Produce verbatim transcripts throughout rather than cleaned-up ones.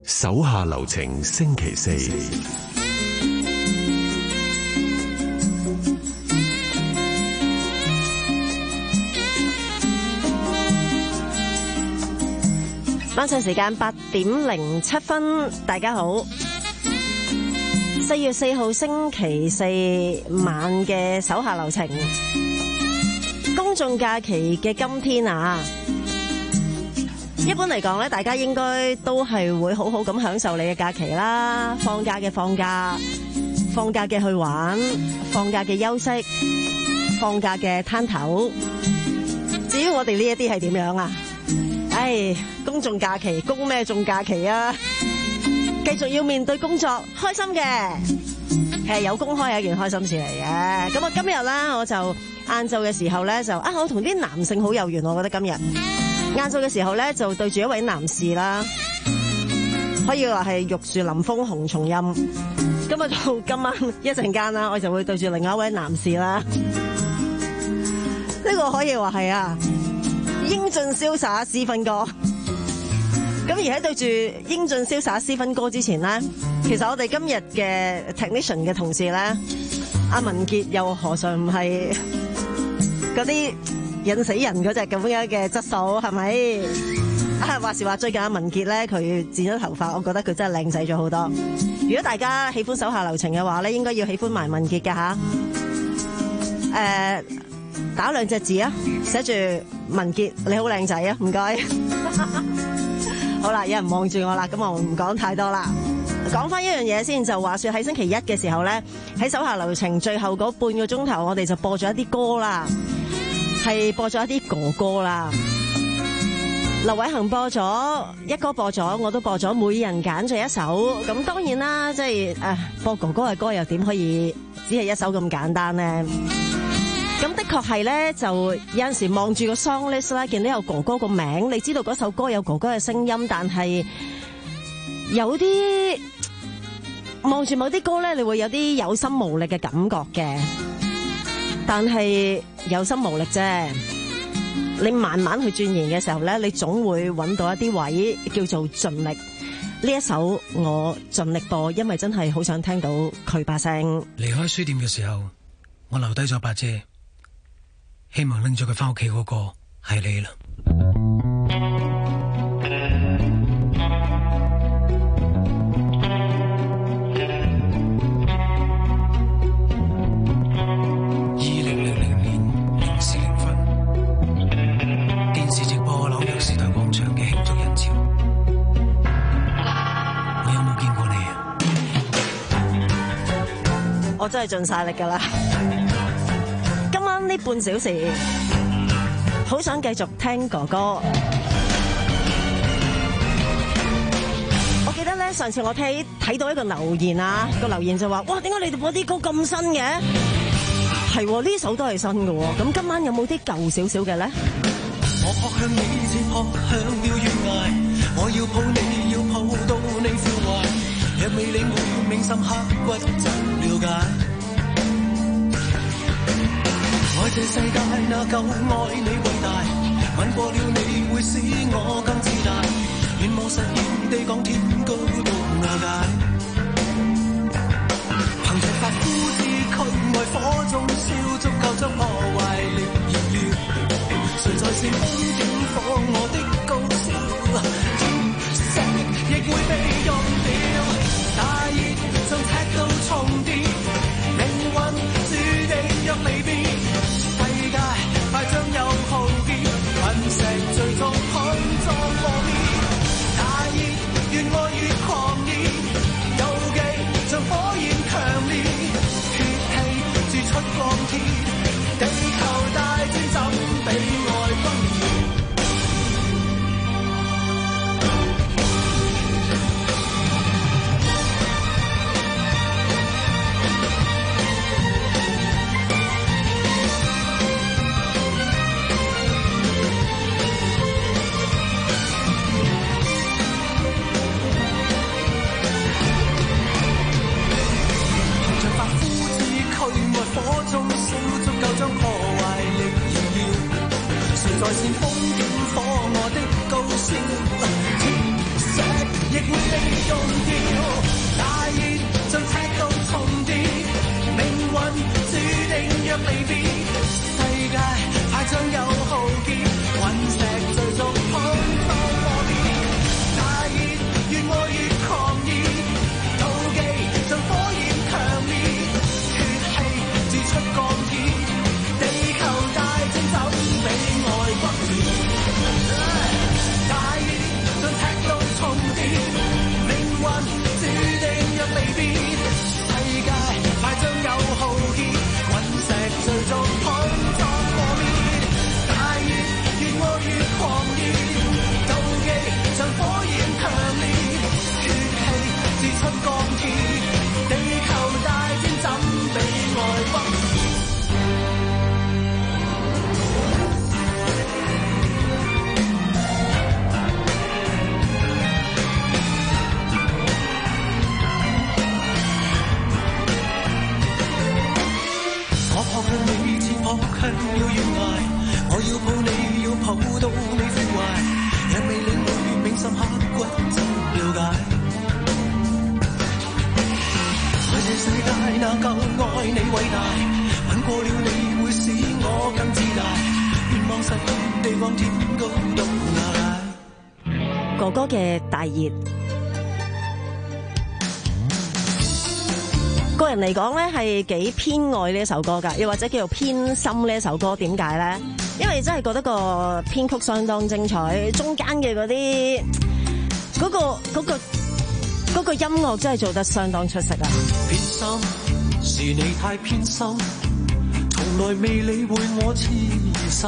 手下留情星期四。 晚上時間八點零七分，大家好。四月四號星期四晚嘅手下留情，公眾假期嘅今天啊，一般嚟講咧，大家應該都係會好好咁享受你嘅假期啦。放假嘅放假，放假嘅去玩，放假嘅休息，放假嘅攤頭。至於我哋呢一啲係點樣啊？唉，公眾假期，公咩眾假期啊？繼續要面對工作，開心嘅，係有公開係一件開心事嚟嘅。咁啊，今日咧我就晏晝嘅時候咧就啊，我同啲男性好有緣，我覺得今日晏晝嘅時候咧就對住一位男士啦，可以話係玉樹臨風紅重蔭。咁啊到今晚一陣間啦，我就會對住另外一位男士啦。呢個可以話係啊。英俊瀟灑私分歌，咁而喺對住英俊瀟灑私分歌之前咧，其實我哋今日嘅 technician 嘅同事咧，阿文傑又何嘗唔係嗰啲引死人嗰隻咁樣嘅質素，係咪？啊，話時話最近阿文傑咧，佢剪咗頭髮，我覺得佢真係靚仔咗好多。如果大家喜歡手下留情嘅話咧，應該要喜歡埋文傑㗎吓。誒、呃。打兩隻字啊，寫住文傑你好靚仔啊，唔該。好啦，有人望住我啦，咁我唔講太多啦。講翻一樣嘢先，就話說喺星期一嘅時候咧，喺手下留情最後嗰半個鐘頭，我哋就播咗一啲歌啦，係播咗一啲哥哥啦。劉偉恒播咗一歌，播咗我都播咗，每人揀咗一首。咁當然啦，即係誒播哥哥嘅歌又點可以只係一首咁簡單咧？咁的確係咧，就有陣時望住個 song list 啦，見到有哥哥個名，你知道嗰首歌有哥哥嘅聲音，但係有啲望住某啲歌咧，你會有啲有心無力嘅感覺嘅。但係有心無力啫，你慢慢去鑽研嘅時候咧，你總會揾到一啲位叫做盡力。呢一首我盡力播，因為真係好想聽到佢把聲。 離開書店嘅時候，我留低咗把遮。希望拎咗佢翻屋企嗰個係你啦。二零零零年零時零分，電視直播紐約時代廣場嘅慶祝人潮，我有冇見過你啊？ 我真係盡晒力噶啦。呢半小時好想繼續聽哥哥。我記得咧，上次我睇睇到一個留言啊，個留言就話：哇，點解你哋播啲歌咁新嘅？係呢首都係新嘅。咁今晚有冇啲舊少少嘅咧？ 我撲向你，似撲向了懸崖，我要抱你，要抱到你腐壞，若未領會銘心刻骨怎了解？愛這世界那夠愛你偉大，吻過了你會使我更自大，願望實現地講天高到瓦解，憑着發膚之軀愛火中燒，足夠將破壞力燃燒，誰在煽風點火我的高燒，天石亦會被用掉，大熱像赤道重疊，命運注定若離別，快將有浩劫，隕石最終碰撞破滅，大熱越愛越狂熱，妒忌像火焰強烈，血氣鑄出鋼鐵，地球大戰怎比愛轟烈？ 注定若離別，世界快將有浩劫，隕石最終碰撞破滅，大熱越愛越狂熱，妒忌像火焰強烈，血氣自出鋼鐵，地球大戰怎比愛不？我向了懸崖，我要抱你，要抱到你釋懷，若未領會銘心刻骨怎了解？在這世界哪夠愛你偉大？吻過了你會使我更自大，願望實現地望天高到瓦解。 哥哥嘅大熱。個人嚟講咧，係幾偏愛呢一首歌噶，又或者叫做偏心呢一首歌。點解咧？因為真係覺得個編曲相當精彩，中間嘅嗰啲嗰個嗰個嗰個音樂真係做得相當出色啊！ 偏心是你太偏心，從來未理會我痴心，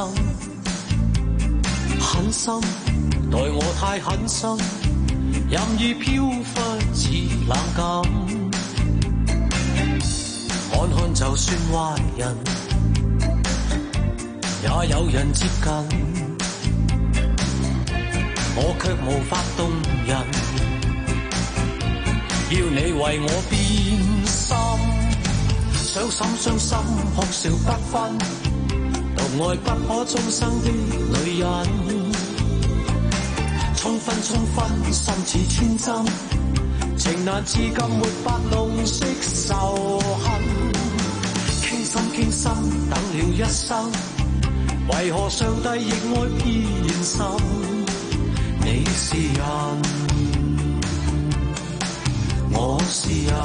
狠心待我太狠心，任意飄忽似冷感。看看就算壞人，也有人接近，我卻無法動人。要你為我變心，傷心傷心哭笑不分，獨愛不可終生的女人，衝昏衝昏心似千針，情難至今沒法弄熄仇恨，傾心傾心等了一生，為何上帝亦愛偏心？你是人，我是人。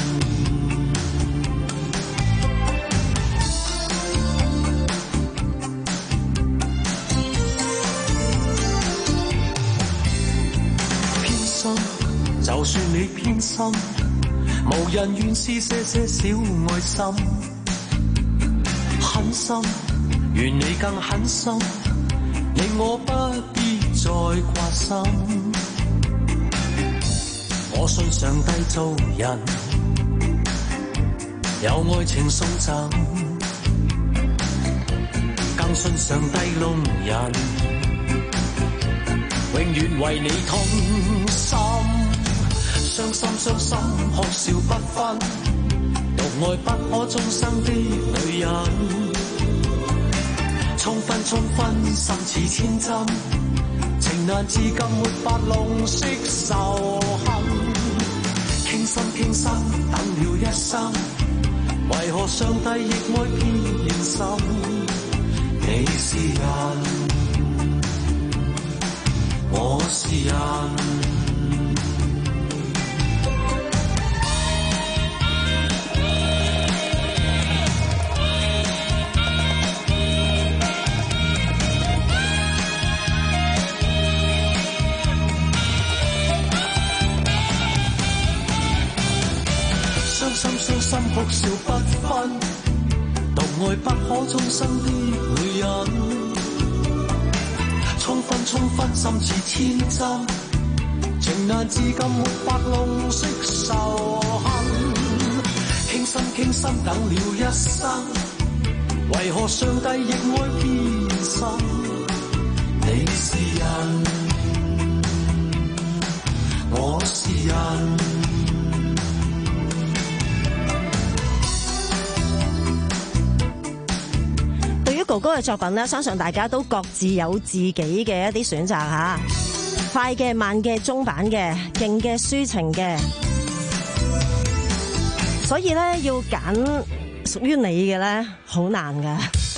偏心，就算你偏心，無人願施些些小愛心。狠心，願你更狠心，令我不必再掛心。我信上帝做人，有愛情送贈，更信上帝弄人，永遠為你痛心。傷心傷心哭笑不分，獨愛不可終生的女人，衝昏衝昏心似千針，情難至今沒法弄熄仇恨，傾心傾心等了一生，為何上帝亦愛偏心？你是人，我是人。傷心哭笑不分，獨愛不可終生的女人，衝昏衝昏心似千針，情難至今沒法弄熄仇恨，傾心傾心等了一生，為何上帝亦愛偏心？你是人，我是人。 哥哥嘅作品咧，相信大家都各自有自己嘅一啲選擇吓，快嘅、慢嘅、中版嘅、勁嘅、抒情嘅，所以咧要揀屬於你嘅咧，好難噶，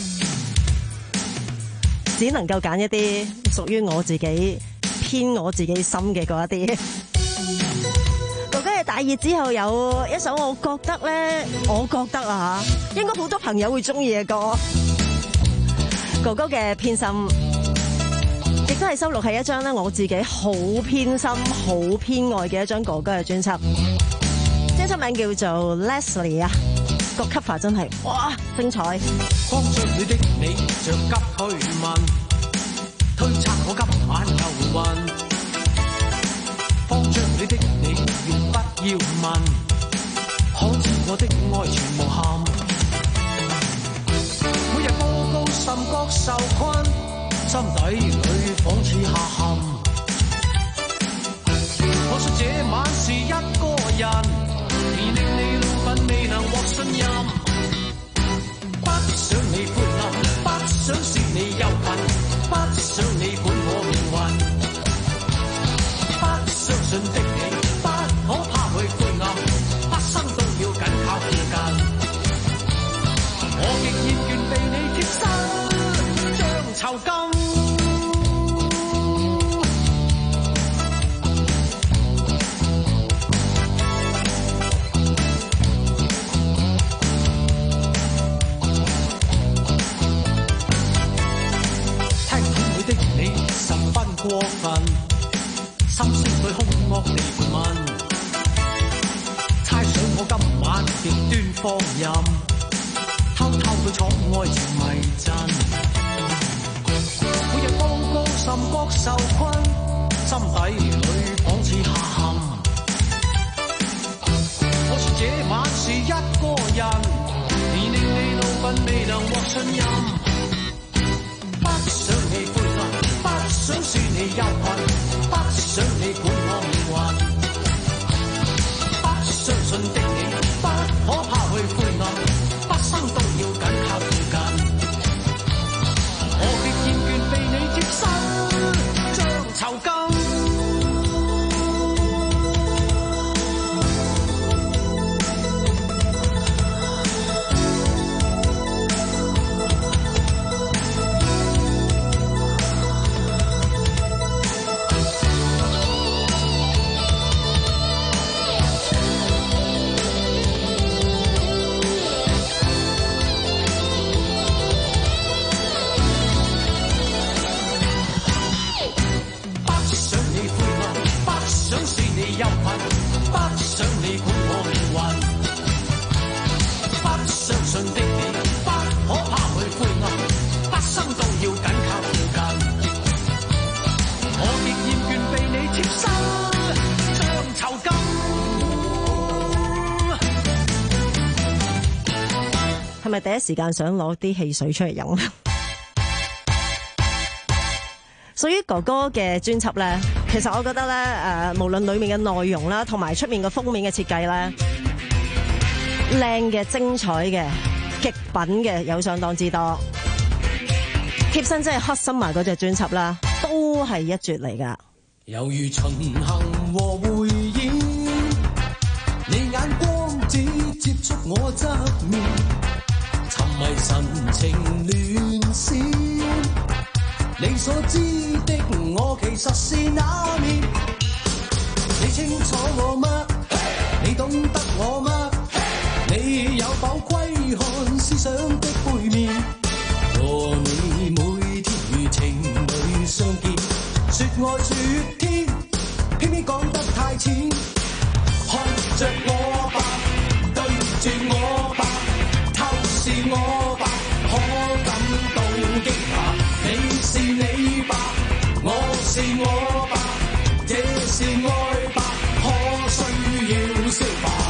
只能夠揀一啲屬於我自己、偏我自己心嘅嗰一啲。哥哥嘅大熱之後有一首，我覺得咧，我覺得啊吓，應該好多朋友會中意嘅歌。哥哥嘅偏心，亦亦都係收錄喺一張咧我自己好偏心、好偏愛嘅一張哥哥嘅專輯。專輯名叫做 Leslie 啊，個 cover 真係哇精彩。 慌張裏的你着急去問，推測我今晚又暈。慌張裏的你願不要問，可知我的愛全無憾。每日高高甚覺受困，心底裏仿似下陷。我說這晚是一個人，而令你老闆未能獲信任。不想你歡樂，不想是你憂鬱，不想你管我命運。不相信的你，不可怕去灰暗，畢生都要緊靠附近。我極厭倦被你貼身，將囚禁。過分，心聲對兇惡地盤問，猜想我今晚極端放任，偷偷去闖愛情迷陣。每日高高甚覺受困，心底裏仿似下陷。我說這晚是一個人，而令你老闆未能獲信任。不想你歡樂，不想說你憂鬱，不想你管我命運。不相信的你，不可怕去灰暗，畢生都要緊靠附近。我極厭倦被你貼身，將囚禁。 係咪第一時間想攞啲汽水出嚟飲？屬於哥哥嘅專輯咧，其實我覺得咧，誒、呃，無論裏面嘅內容啦，同埋出面嘅封面嘅設計咧，靚嘅、精彩嘅、極品嘅有相當之多。貼身真係黑心埋嗰隻專輯啦，都係一絕嚟噶。 猶如巡行和匯演，你眼光只接觸我側面。沉迷神情亂閃，你所知的我其實是那面。你清楚我嗎？ Hey! 你懂得我嗎？ Hey! 你有否窺看思想的背面？和你每天如情侶相見，說愛說天，偏偏講得太淺。看着我吧，對住我吧，是我吧，可感到驚訝。你是你吧，我是我吧，這是愛吧，可需要消化。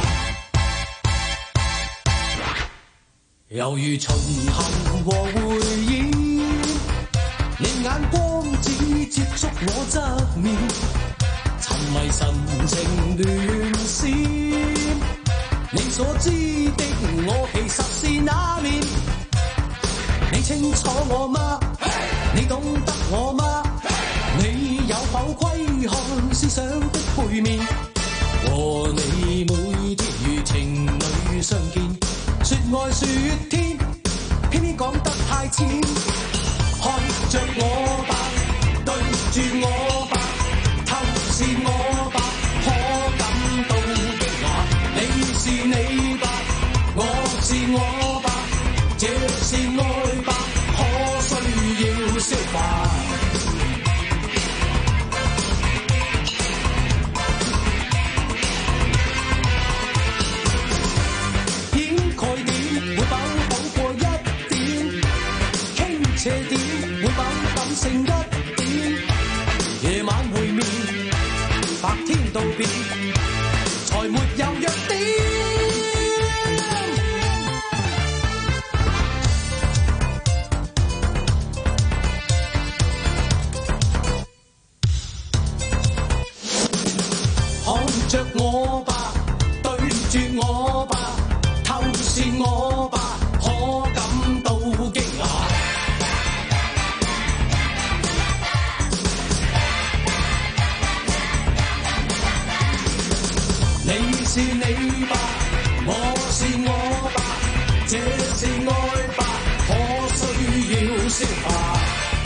猶如巡行和匯演，你眼光只接觸我側面，沉迷神情亂閃。你所知的我其實是那面，你清楚我嗎？ Hey! 你懂得我嗎？ Hey! 你有否窺看思想的背面？和你每天如情侶相見，說愛說天，偏偏講得太淺。看着我吧，對住我吧，透視我吧，可感到驚訝。你是你吧，我是我吧，這是愛吧，可需要消化。 是我吧，可感到驚訝。你是你吧，我是我吧，這是愛吧，可需要消化。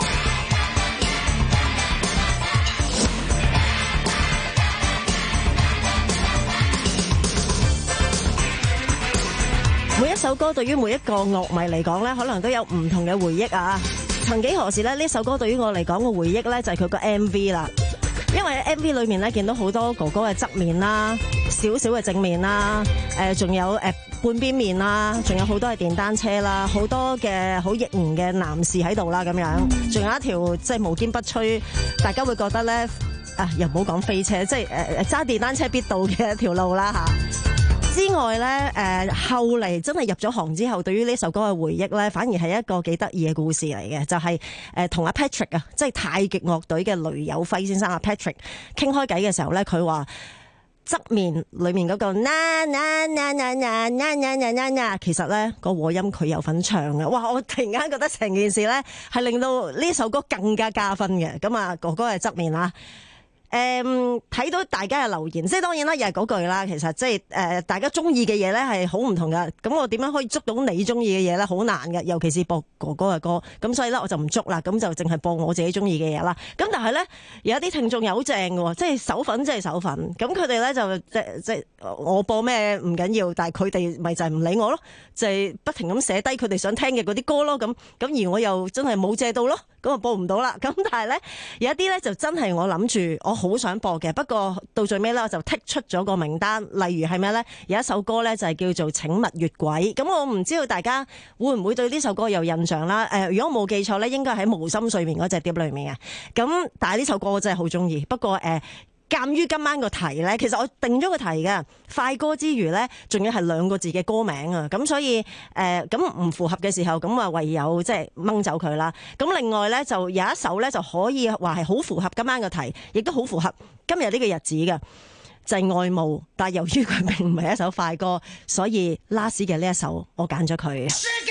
每一首歌對於每一個樂迷嚟講咧，可能都有唔同嘅回憶啊！曾幾何時咧，呢首歌對於我嚟講嘅回憶咧，就係佢個 M V 啦。因為 M V 裏面咧見到好多哥哥嘅側面啦，少少嘅正面啦，誒、呃，仲有誒、呃、半邊面啦，仲有好多係電單車啦，好多嘅好型嘅男士喺度啦，咁樣，仲有一條即係無堅不摧，大家會覺得咧啊，又唔好講飛車，即係誒誒揸電單車必到嘅一條路啦吓。之外咧，誒、呃、後嚟真係入咗行之後，對於呢首歌嘅回憶咧，反而係一個幾得意嘅故事嚟嘅，就係誒同阿 Patrick 啊，即係太極樂隊嘅雷有輝先生阿 Patrick 傾開偈嘅時候咧，佢話側面裏面嗰個嗱嗱嗱嗱嗱嗱嗱嗱嗱，其實咧個和音佢有份唱嘅，哇！我突然間覺得成件事咧係令到呢首歌更加加分嘅，咁啊哥哥係側面啦。誒、嗯，睇到大家嘅留言，即係當然啦，又係嗰句啦。其實即係誒，大家中意嘅嘢咧係好唔同噶。咁我點樣可以捉到你中意嘅嘢咧？好難嘅，尤其是播哥哥嘅歌。咁所以咧，我就唔捉啦。咁就淨係播我自己中意嘅嘢啦。咁但係咧，有一啲聽眾又好正嘅，即係手粉，即係手粉。咁佢哋咧就即即係我播咩唔緊要，但係佢哋咪就係唔理我咯，就係、是、不停咁寫低佢哋想聽嘅嗰啲歌咯。咁咁而我又真係冇借到咯，咁啊播唔到啦。咁但係咧有一啲咧就真係我諗住我好想播嘅，不過到最尾咧我就剔出咗個名單。例如係咩咧？有一首歌咧就係叫做《請勿越軌》。咁我唔知道大家會唔會對呢首歌有印象啦？誒、呃，如果我冇記錯咧，應該喺《無心睡眠》嗰隻碟裏面嘅。咁但係呢首歌我真係好中意。不過誒，鑑、呃、於今晚個題咧，其實我定咗個題嘅快歌之餘咧，仲要係兩個字嘅歌名啊。咁所以誒，咁、呃、唔符合嘅時候，咁啊唯有即係掹走佢啦。咁另外咧就有一首咧就可以話係好符合今晚個題，亦都好符合今日呢個日子嘅，就係、是、愛慕。但係由於佢並唔係一首快歌，所以 last 嘅呢一首我揀咗佢。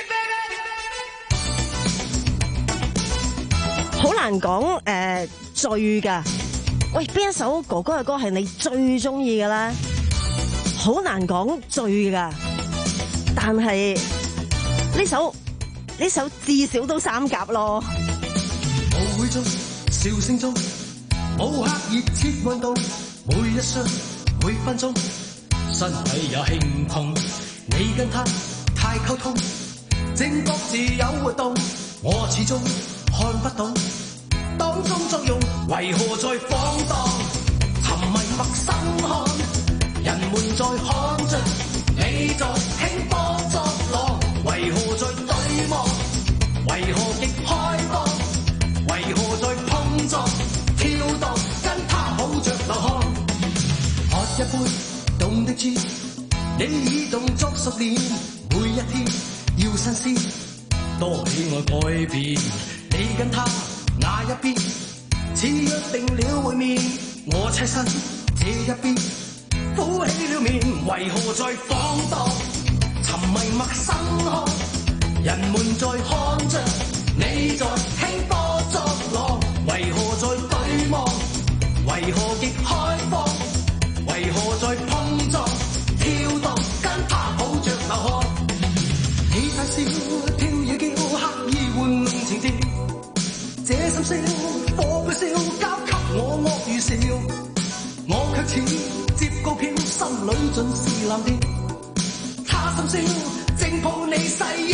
好難講誒，醉噶。喂，邊一首哥哥嘅歌係你最中意嘅咧？好難講醉噶，但係呢首呢首至少都三甲咯。 舞會中，笑聲中，無刻熱切運動，每一瞬每分鐘，身體也輕碰。你跟他太溝通，正各自有活動，我始終看不懂。當中作用為何在放蕩？沉迷陌生看，人們在看着你在輕波作浪，為何在對望？為何極開放？為何在碰撞跳蕩？跟他抱着流汗，喝一杯凍的知，你已動作熟練，每一天要新鮮，多喜愛改變，你跟他。那一邊似約定了會面，我棲身這一邊敷起了面，為何在放蕩？沉迷陌生看，人們在看着你在輕波作浪，為何在對望？為何極開放？為何在碰撞跳蕩？跟他抱着流汗，你太笑跳野叫，刻意玩弄情調。這心聲火炬燒，交給我惡如笑，我卻似接告票，心裏盡是藍調。他心聲正抱你細腰，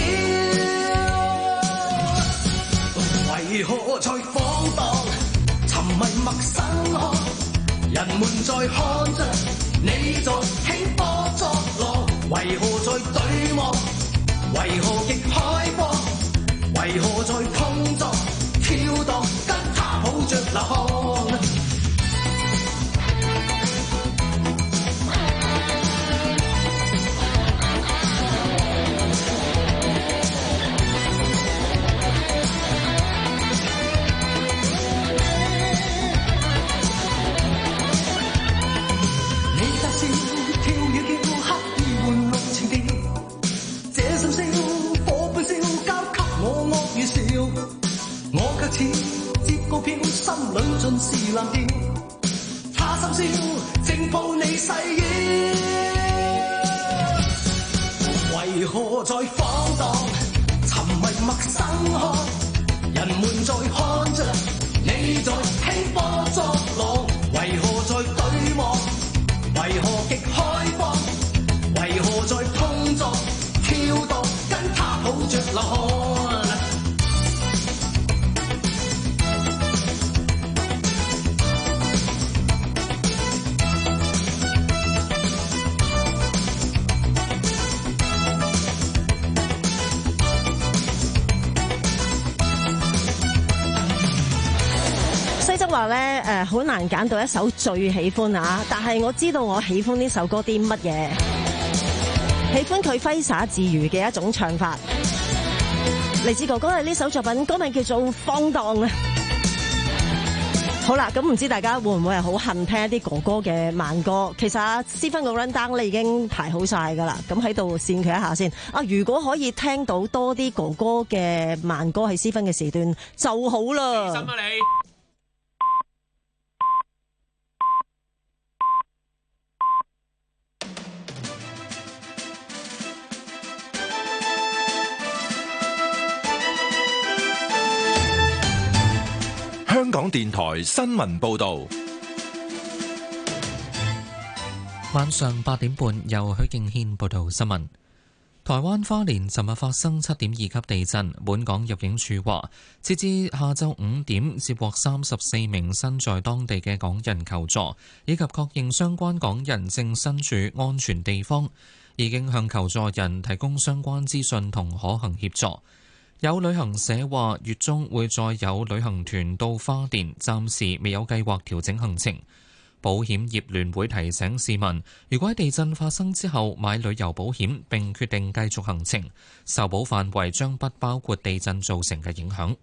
為何在放蕩？沉迷陌生看，人們在看着你在輕波作浪，為何在對望？為何極開放？為何在碰撞？跳蕩，跟他抱着流汗。你大笑跳與叫，刻意玩弄情調。 誓言。為何在放蕩，沉迷陌生看，人們在看着你在興波作浪，為何在對望，為何極開放，為何在碰撞跳蕩，跟他抱着流汗。 話咧誒，好難揀到一首最喜歡啊！但係我知道我喜歡呢首歌啲乜嘢，喜歡佢揮灑自如嘅一種唱法。嚟自哥哥嘅呢首作品，歌名叫做《放蕩》啊！好啦，咁唔知大家會唔會係好恨聽一啲哥哥嘅慢歌？其實啊，私分個 run down 咧已經排好晒噶啦，咁喺度線佢一下先。啊，如果可以聽到多啲哥哥嘅慢歌喺私分嘅時段就好啦。 小心啊你！ 香港電台新聞報道， 晚上八點半由許敬軒報道新聞。台灣花蓮尋日發生七點二級地震，本港入境處話，截至下晝五點，接獲三十四名身在當地嘅港人求助，以及確認相關港人正身處安全地方，已經向求助人提供相關資訊同可行協助。有旅行社話，月中會再有旅行團到花蓮，暫時未有計劃調整行程。保險業聯會提醒市民，如果喺地震發生之後買旅遊保險並決定繼續行程，受保範圍將不包括地震造成嘅影響。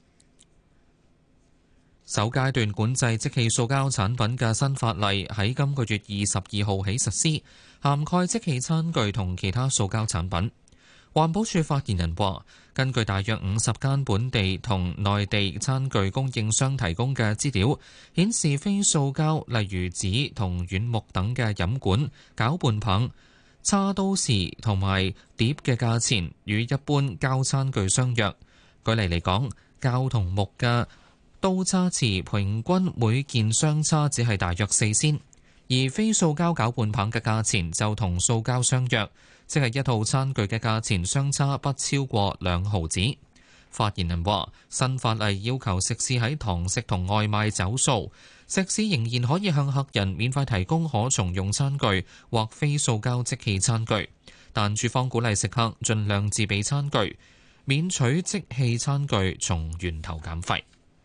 首階段管制即棄塑膠產品嘅新法例喺今個月二十二號起實施，涵蓋即棄餐具同其他塑膠產品。環保署發言人話，根據大約五十間本地同內地餐具供應商提供嘅資料，顯示非塑膠例如紙同軟木等嘅飲管、攪拌棒、叉刀匙同埋碟嘅價錢與一般膠餐具相若。舉例嚟講，膠同木嘅刀叉匙平均每件相差只係大約四仙，而非塑膠攪拌棒嘅價錢就同塑膠相若，即係一套餐具嘅價錢相差不超過兩毫子。發言人話，新法例要求食肆喺堂食同外賣走數，食肆仍然可以向客人免費提供可重用餐具或非塑膠即棄餐具，但處方鼓勵食客盡量自備餐具，免取即棄餐具從源頭減廢。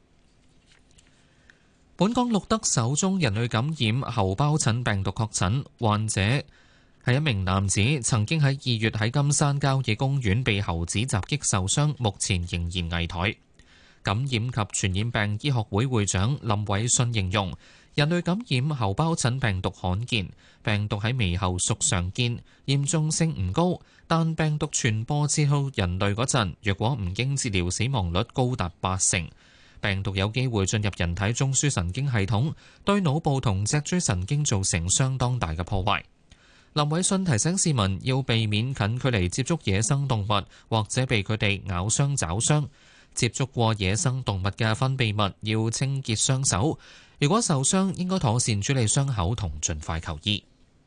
本港錄得首宗人類感染猴胞疹病毒確診患者，係一名男子，曾經喺二月喺金山郊野公園被猴子襲擊受傷，目前仍然危殆。感染及傳染病醫學會會長林偉信形容，人類感染猴胞疹病毒罕見，病毒喺獼猴屬常見，嚴重性唔高，但病毒傳播至到人類嗰陣，若果唔經治療，死亡率高達八成。病毒有機會進入人體中樞神經系統，對腦部同脊椎神經造成相當大嘅破壞。林偉信提醒市民要避免近距離接觸野生動物，或者被佢哋咬傷、抓傷。接觸過野生動物嘅分泌物要清潔雙手。如果受傷，應該妥善處理傷口同盡快求醫。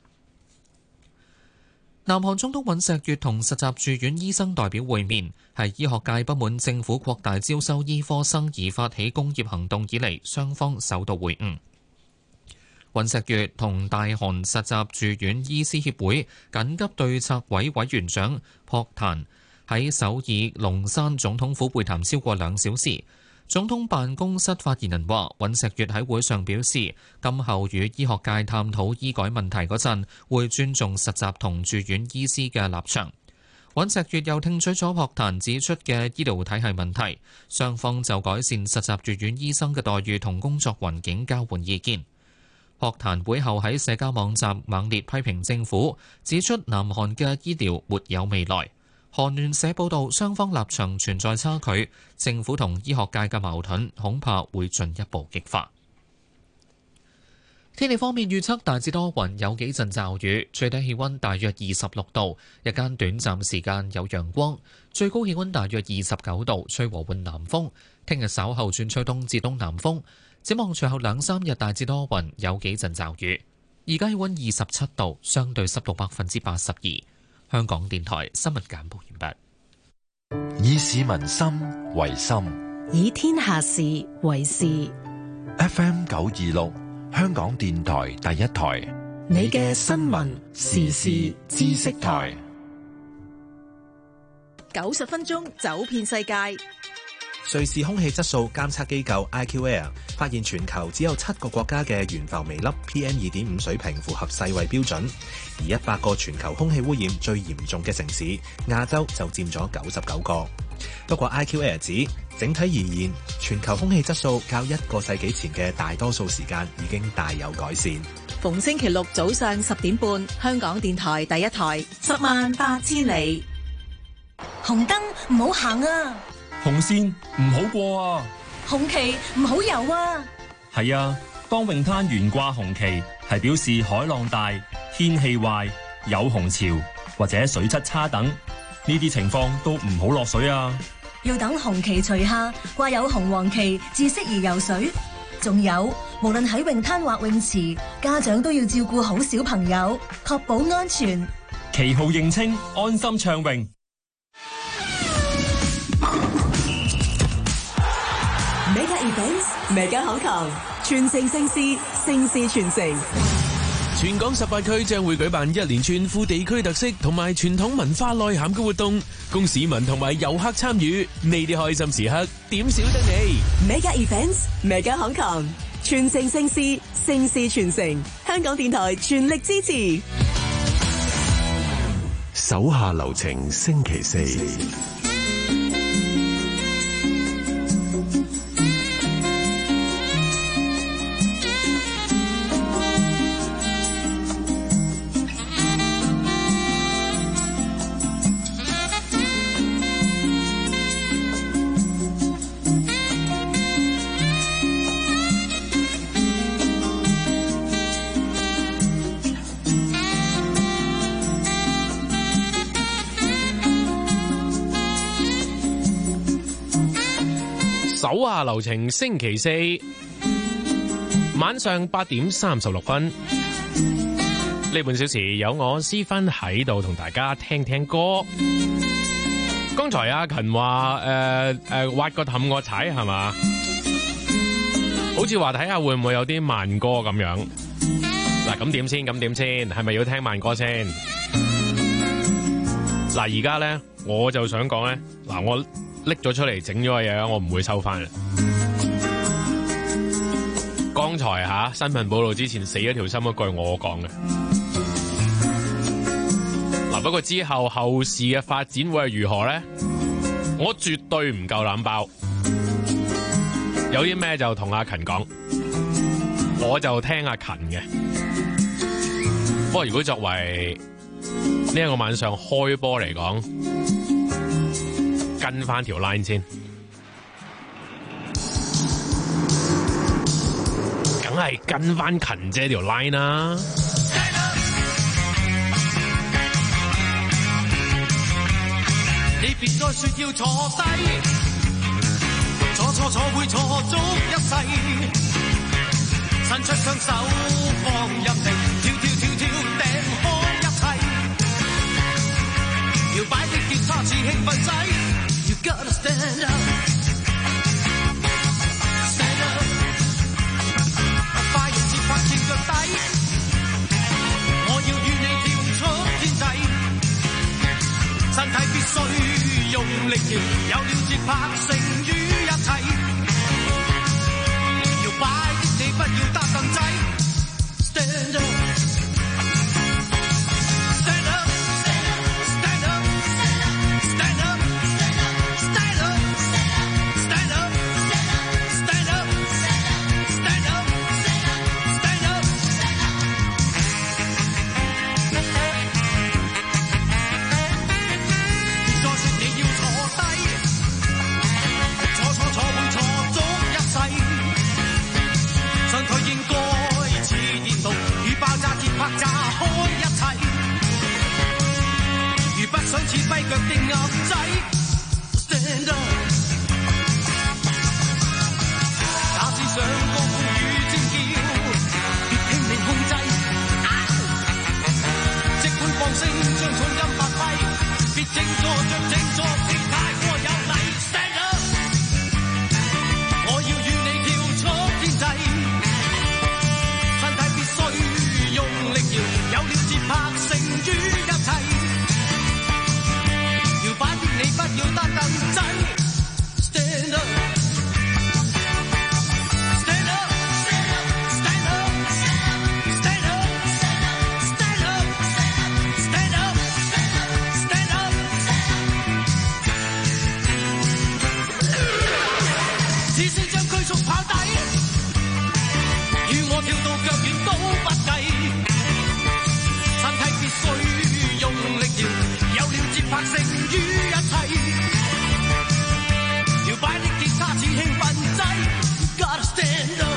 南韓總統尹錫悅同實習住院醫生代表會面，係醫學界不滿政府擴大招收醫科生而發起工業行動以嚟，雙方首度會晤。尹錫悅同大韓實習住院醫師協會緊急對策委委員長朴檀喺首爾龍山總統府會談超過兩小時。總統辦公室發言人話，尹錫悅喺會上表示，今後與醫學界探討醫改問題嗰陣，會尊重實習同住院醫師嘅立場。尹錫悅又聽取咗朴檀指出嘅醫療體系問題，雙方就改善實習住院醫生嘅待遇同工作環境交換意見。朴檀會後喺社交網站猛烈批評政府，指出南韓嘅醫療沒有未來。韓聯社報道，雙方立場存在差距，政府同醫學界嘅矛盾恐怕會進一步激化。 天氣方面預測大致多雲，有幾陣驟雨，最低氣溫大約二十六度，日間短暫時間有陽光，最高氣溫大約二十九度，吹和緩南風。聽日稍後轉吹東至東南風。展望隨後兩三日大致多雲，有幾陣驟雨。而家氣溫二十七度，相對濕度百分之八十二。香港電台新聞簡報完畢。 以市民心為心， 以天下事為事。 F M 九二六，香港電台第一台， 你嘅新聞時事知識台， 九十分鐘走遍世界。 瑞士空氣質素監測機構 I Q Air 發現全球只有七個國家嘅懸浮微粒 P M 二點五 水平符合世衛標準，而一百個全球空氣污染最嚴重嘅城市，亞洲就佔咗九十九個。不過 I Q Air 指，整體而言，全球空氣質素較一個世紀前嘅大多數時間已經大有改善。 逢星期六早上十點半，香港電台第一台，十萬八千里。 紅燈唔好行啊！ 紅線唔好過啊！ 紅旗唔好游啊！ 係啊，當泳灘懸掛紅旗，係表示海浪大、天氣壞、有紅潮或者水質差等，呢啲情況都唔好落水啊！ 要等紅旗除下，掛有紅黃旗至適宜游水。仲有，無論喺泳灘或泳池，家長都要照顧好小朋友，確保安全。 旗號認清，安心暢泳。 Mega Events，Mega 口球，全城盛事，盛事全城。 全港十八區將會舉辦一連串富地區特色同埋傳統文化內涵嘅活動，供市民同埋遊客參與。呢啲開心時刻，點少得你 ？Mega Events，Mega 口球，全城盛事，盛事全城。香港電台全力支持。 手下留情，星期四。 手下留情，星期四晚上八點三十六分，呢半小時有我思芬喺度同大家聽聽歌。剛才阿勤話誒誒挖個氹我踩係嘛？好似話睇下會唔會有啲慢歌咁樣。嗱，咁點先？咁點先？係咪要聽慢歌先？嗱，而家咧我就想講咧，嗱我。拎咗出嚟整咗嘅嘢，我唔會收翻嘅。剛才吓新聞報道之前死咗條心嗰句我講嘅。嗱，不過之後後事嘅發展會係如何咧？我絕對唔夠膽包。有啲咩就同阿勤講，我就聽阿勤嘅。不過如果作為呢一個晚上開波嚟講，跟翻條 line 先，梗係跟翻勤姐條 line 啦。 你別再說要坐低，坐坐坐會坐足一世，伸出雙手放任地跳跳跳跳掟開一切，搖擺的吉他似興奮劑。You gotta stand up, stand up。我快人節拍正腳底，我要與你跳出天際，身體必須用力跳，有了節拍勝於一切。搖擺的你不要擔凳仔 ，stand up。應該似電似跛腳的鴨仔 Stand up， 假使想高呼與尖叫，別輕易控制，即管放聲將重音發揮，別整錯着整錯是太過有禮 Stand up， 我要與你跳出天際，身體必須用力搖，有了節拍勝於一切，搖擺的你不要擔凳仔 Stand up， Stand up， Stand up， Stand up， Stand up， Stand up， Stand up， 只是將拘束跑底，與我跳到腳軟都不計，身體必須用力搖，有了節拍勝於一切，搖擺的吉他似興奮劑 Gotta stand up，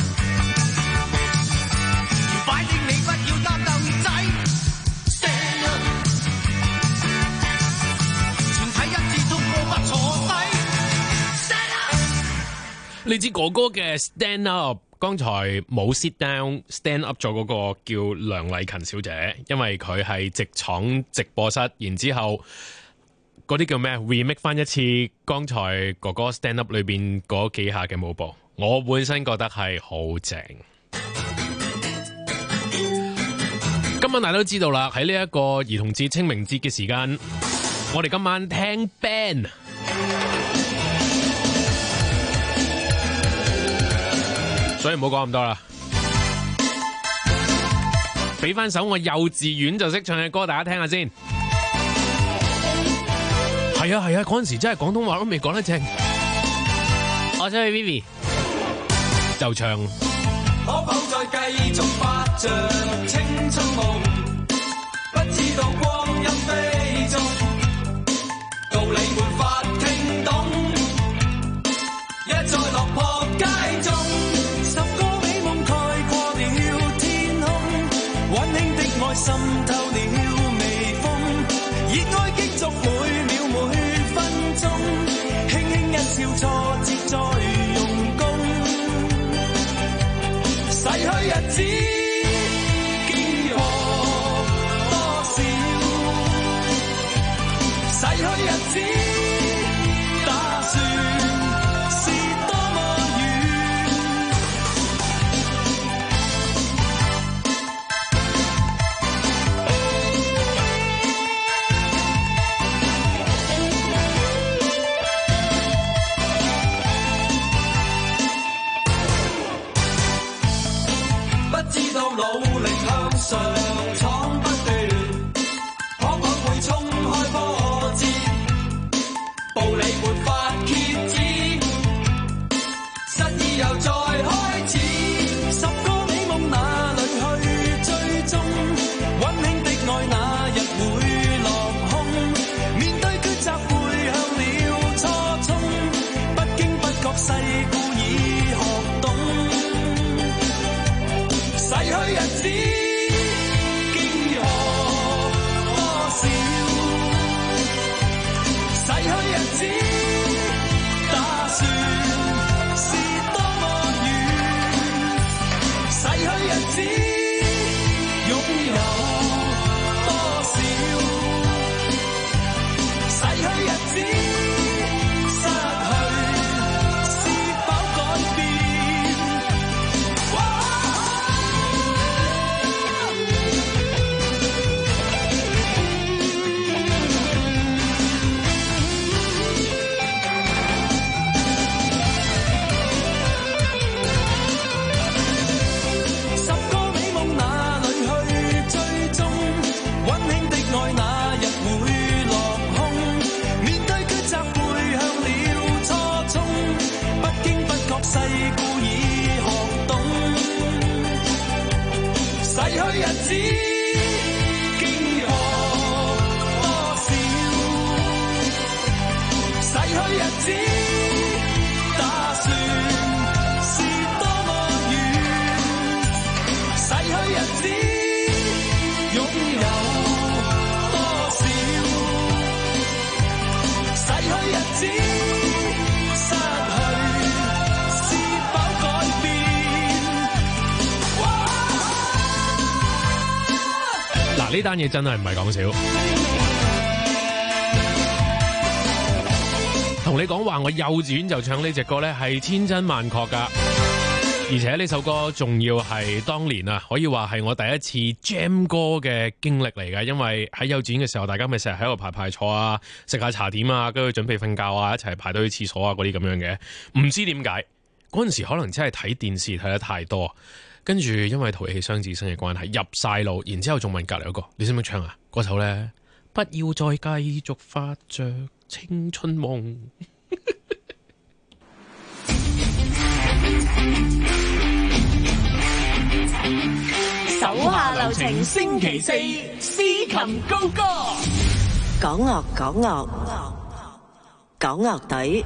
搖擺的你不要擔凳仔 Stand up， 全體一致通過不坐低 Stand up。 你知哥哥嘅 Stand Up， 剛才冇 Sit Down，Stand Up 咗嗰個叫梁麗勤小姐，因為佢係直闖直播室，然之後嗰啲叫咩 remake 翻一次剛才哥哥 Stand Up 裏邊嗰幾下嘅舞步，我本身覺得係好正。今晚大家都知道啦，喺呢一個兒童節、清明節嘅時間，我哋今晚聽 band。所以唔好講咁多啦，俾翻首我幼稚園就識唱嘅歌，大家聽下先。係啊係啊，嗰陣時真係廣東話都未講得正。我想去 Vivi 就唱。 可否再繼續發着青春夢？不知道光陰飛縱，道理沒法聽懂，一再落魄街中。滲透了微風，熱愛激逐每秒每分鐘，輕輕一笑挫折再用功，逝去日子經過多少，逝去日子打算是多麼遠。 嗱，呢單嘢真係唔係講笑。同你講話，我幼稚園就唱呢隻歌呢，係千真萬確噶。而且呢首歌仲要係當年啊，可以話係我第一次 jam 歌嘅經歷嚟㗎。因為喺幼稚園嘅時候，大家咪成日喺度排排坐啊，食下茶點啊，跟住準備瞓覺啊，一齊排隊去廁所啊，嗰啲咁樣嘅。唔知點解嗰陣時可能真係睇電視睇得太多，跟住因為淘氣雙子星嘅關係入晒腦，然之後仲問隔離嗰個你識唔識唱啊？嗰首呢，不要再繼續發着青春夢。 手下留情，星期四司琴高歌， 講樂講樂講樂隊。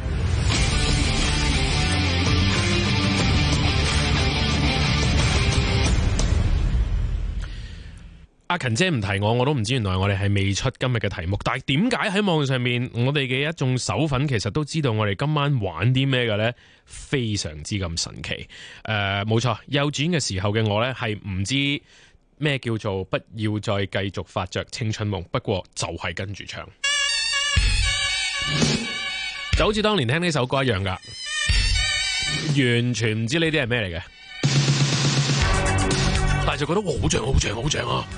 阿勤姐唔提我，我都唔知原來我哋係未出今日嘅題目。但係點解喺網上面，我哋嘅一眾手粉其實都知道我哋今晚玩啲咩嘅呢？非常之咁神奇。誒、呃，冇錯，幼稚園嘅時候嘅我呢，係唔知咩叫做不要再繼續發着青春夢，不過就係跟住唱，就好似當年聽呢首歌一樣噶，完全唔知呢啲係咩嚟嘅。但係就覺得哇，好正好正好正啊！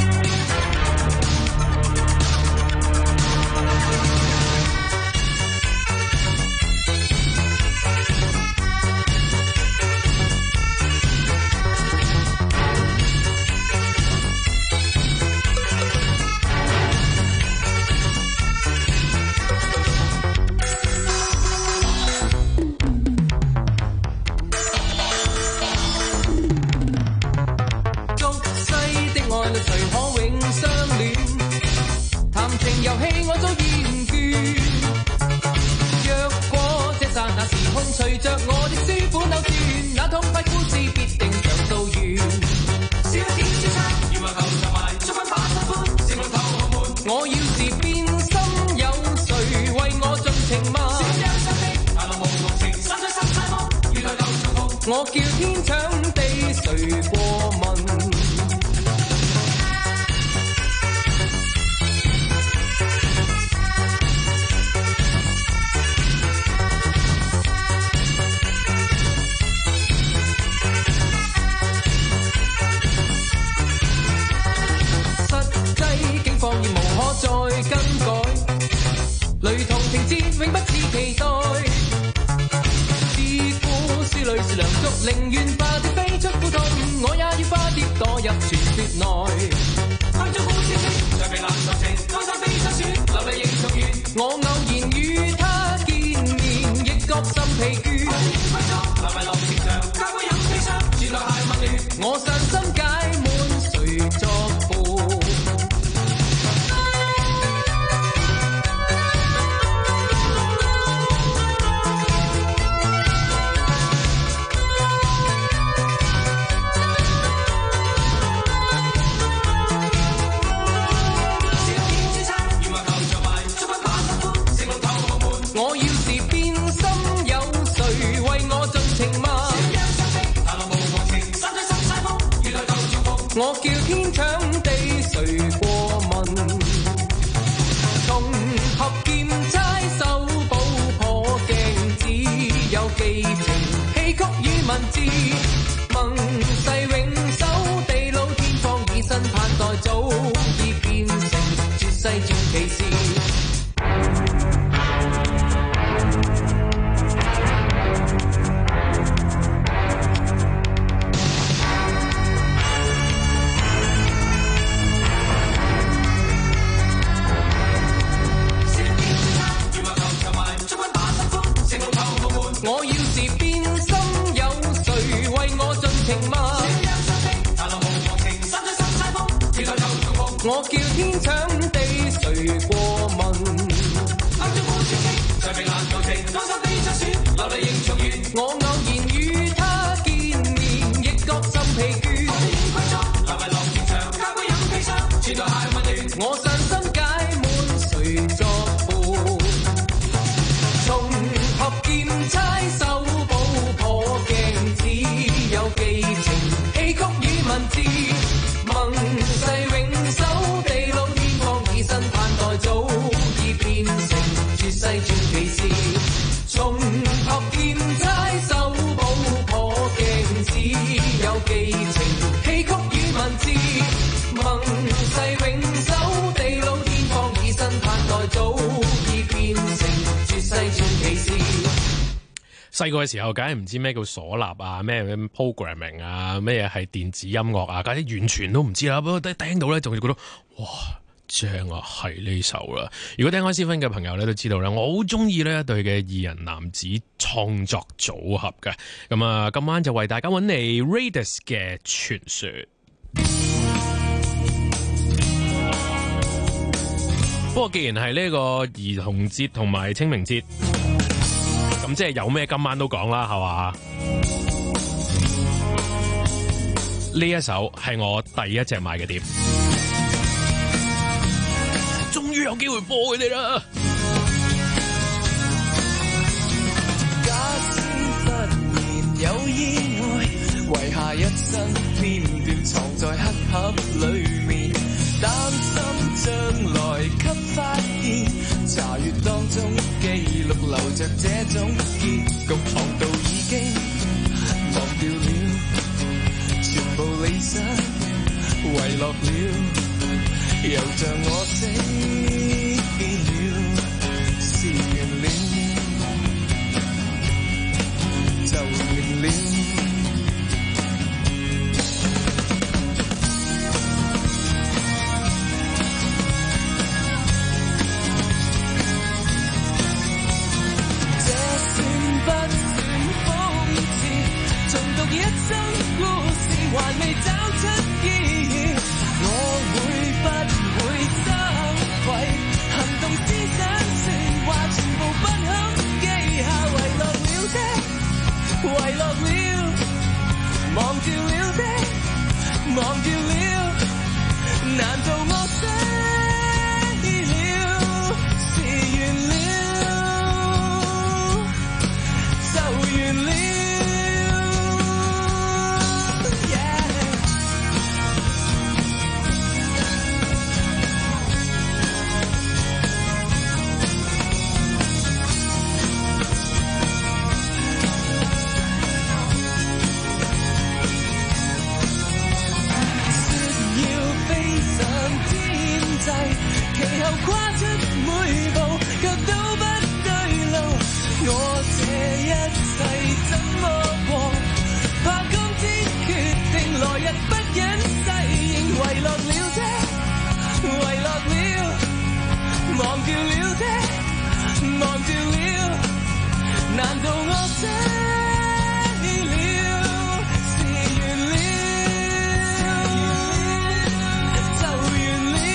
隨着我的書本扭轉，那痛快故事必定上到完。小點小餐，羽毛球場埋，出分把心歡，成龍頭豪門。我要是變心，有誰為我盡情嗎？小有心的，大浪無無情，心水心晒夢，原來舊重逢。我叫天搶地，誰過問？再更改，雷同情節永不似期待。自古書裏是梁祝，寧願化蝶飛出苦痛，我也要化蝶墮入傳說內。開咗故事情，再被冷落情，當心飛出船，流離仍重圓。我偶然與他見面，亦覺心疲倦。歸宿，流迷浪情長，交杯飲悲傷，轉來鞋問亂。我散心解滿，誰作伴？我叫天搶地，誰過問？從學劍差手補破鏡，只有寄情戲曲與文字。盟誓永守地老天荒，以身盼待，早已變成絕世傳奇事。我要是變心，有誰為我盡情嗎？我叫天搶地，誰過問？再被難求情，當心飛出船，流離仍重圓。我偶然與他見面，亦覺心疲倦。歸宿，流迷浪情長，交杯飲悲傷，轉來鞋問亂。我散心解滿，誰作伴？從學劍差手補破鏡，只有寄情戲曲與文字。盟誓永守細個嘅時候，梗係唔知咩叫嗩吶啊，咩 programming 啊，咩係電子音樂啊，嗰啲完全都唔知啦。不過聽到咧，仲要覺得哇正啊，係呢首啦。如果聽開 Stephen 嘅朋友咧，都知道咧，我好中意呢一對嘅二人男子創作組合嘅。咁啊，今晚就為大家揾嚟 Raidas 嘅傳說。不過既然係呢個兒童節同埋清明節，咁即係有咩今晚都講啦，係嘛？呢一首係我第一隻買嘅碟，終於有機會播佢哋啦！ 假使突然有意外，遺下一生片段藏在黑盒裏面，擔心將來給發現，查閱當中記錄留着這種結局，航道已經忘掉了，全部理想遺落了，又像我死了，是完了就完了。一生故事還未找出意義，我會不會羞愧？行動思想說話全部不堪記下，遺落了的，遺落了，忘掉了的，忘掉了，難道我死了，是完了，就完了。其後跨出每步，卻都不對路。我這一世怎麼過？怕今天決定，來日不忍誓言，遺落了的，遺落了，忘掉了的，忘掉了。難道我死了，是完了，就完了。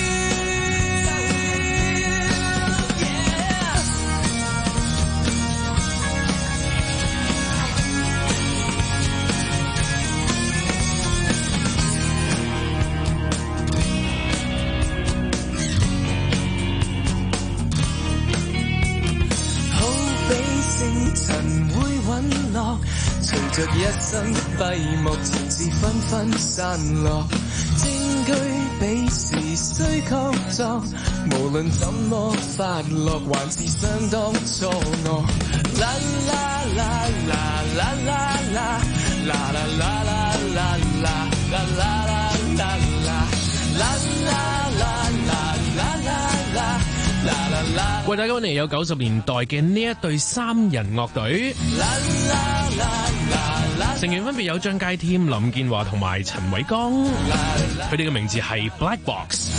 塵會隕落，隨着一生閉幕，前事紛紛散落，證據比時需確鑿，無論怎麼發落，還是相當錯愕。啦啦啦啦啦啦啦啦啦啦啦啦啦啦啦啦啦啦為大家揾嚟有九十年代嘅呢一對三人樂隊，成員分別有張佳添、林建華同埋陳偉剛，佢哋嘅名字係 Black Box。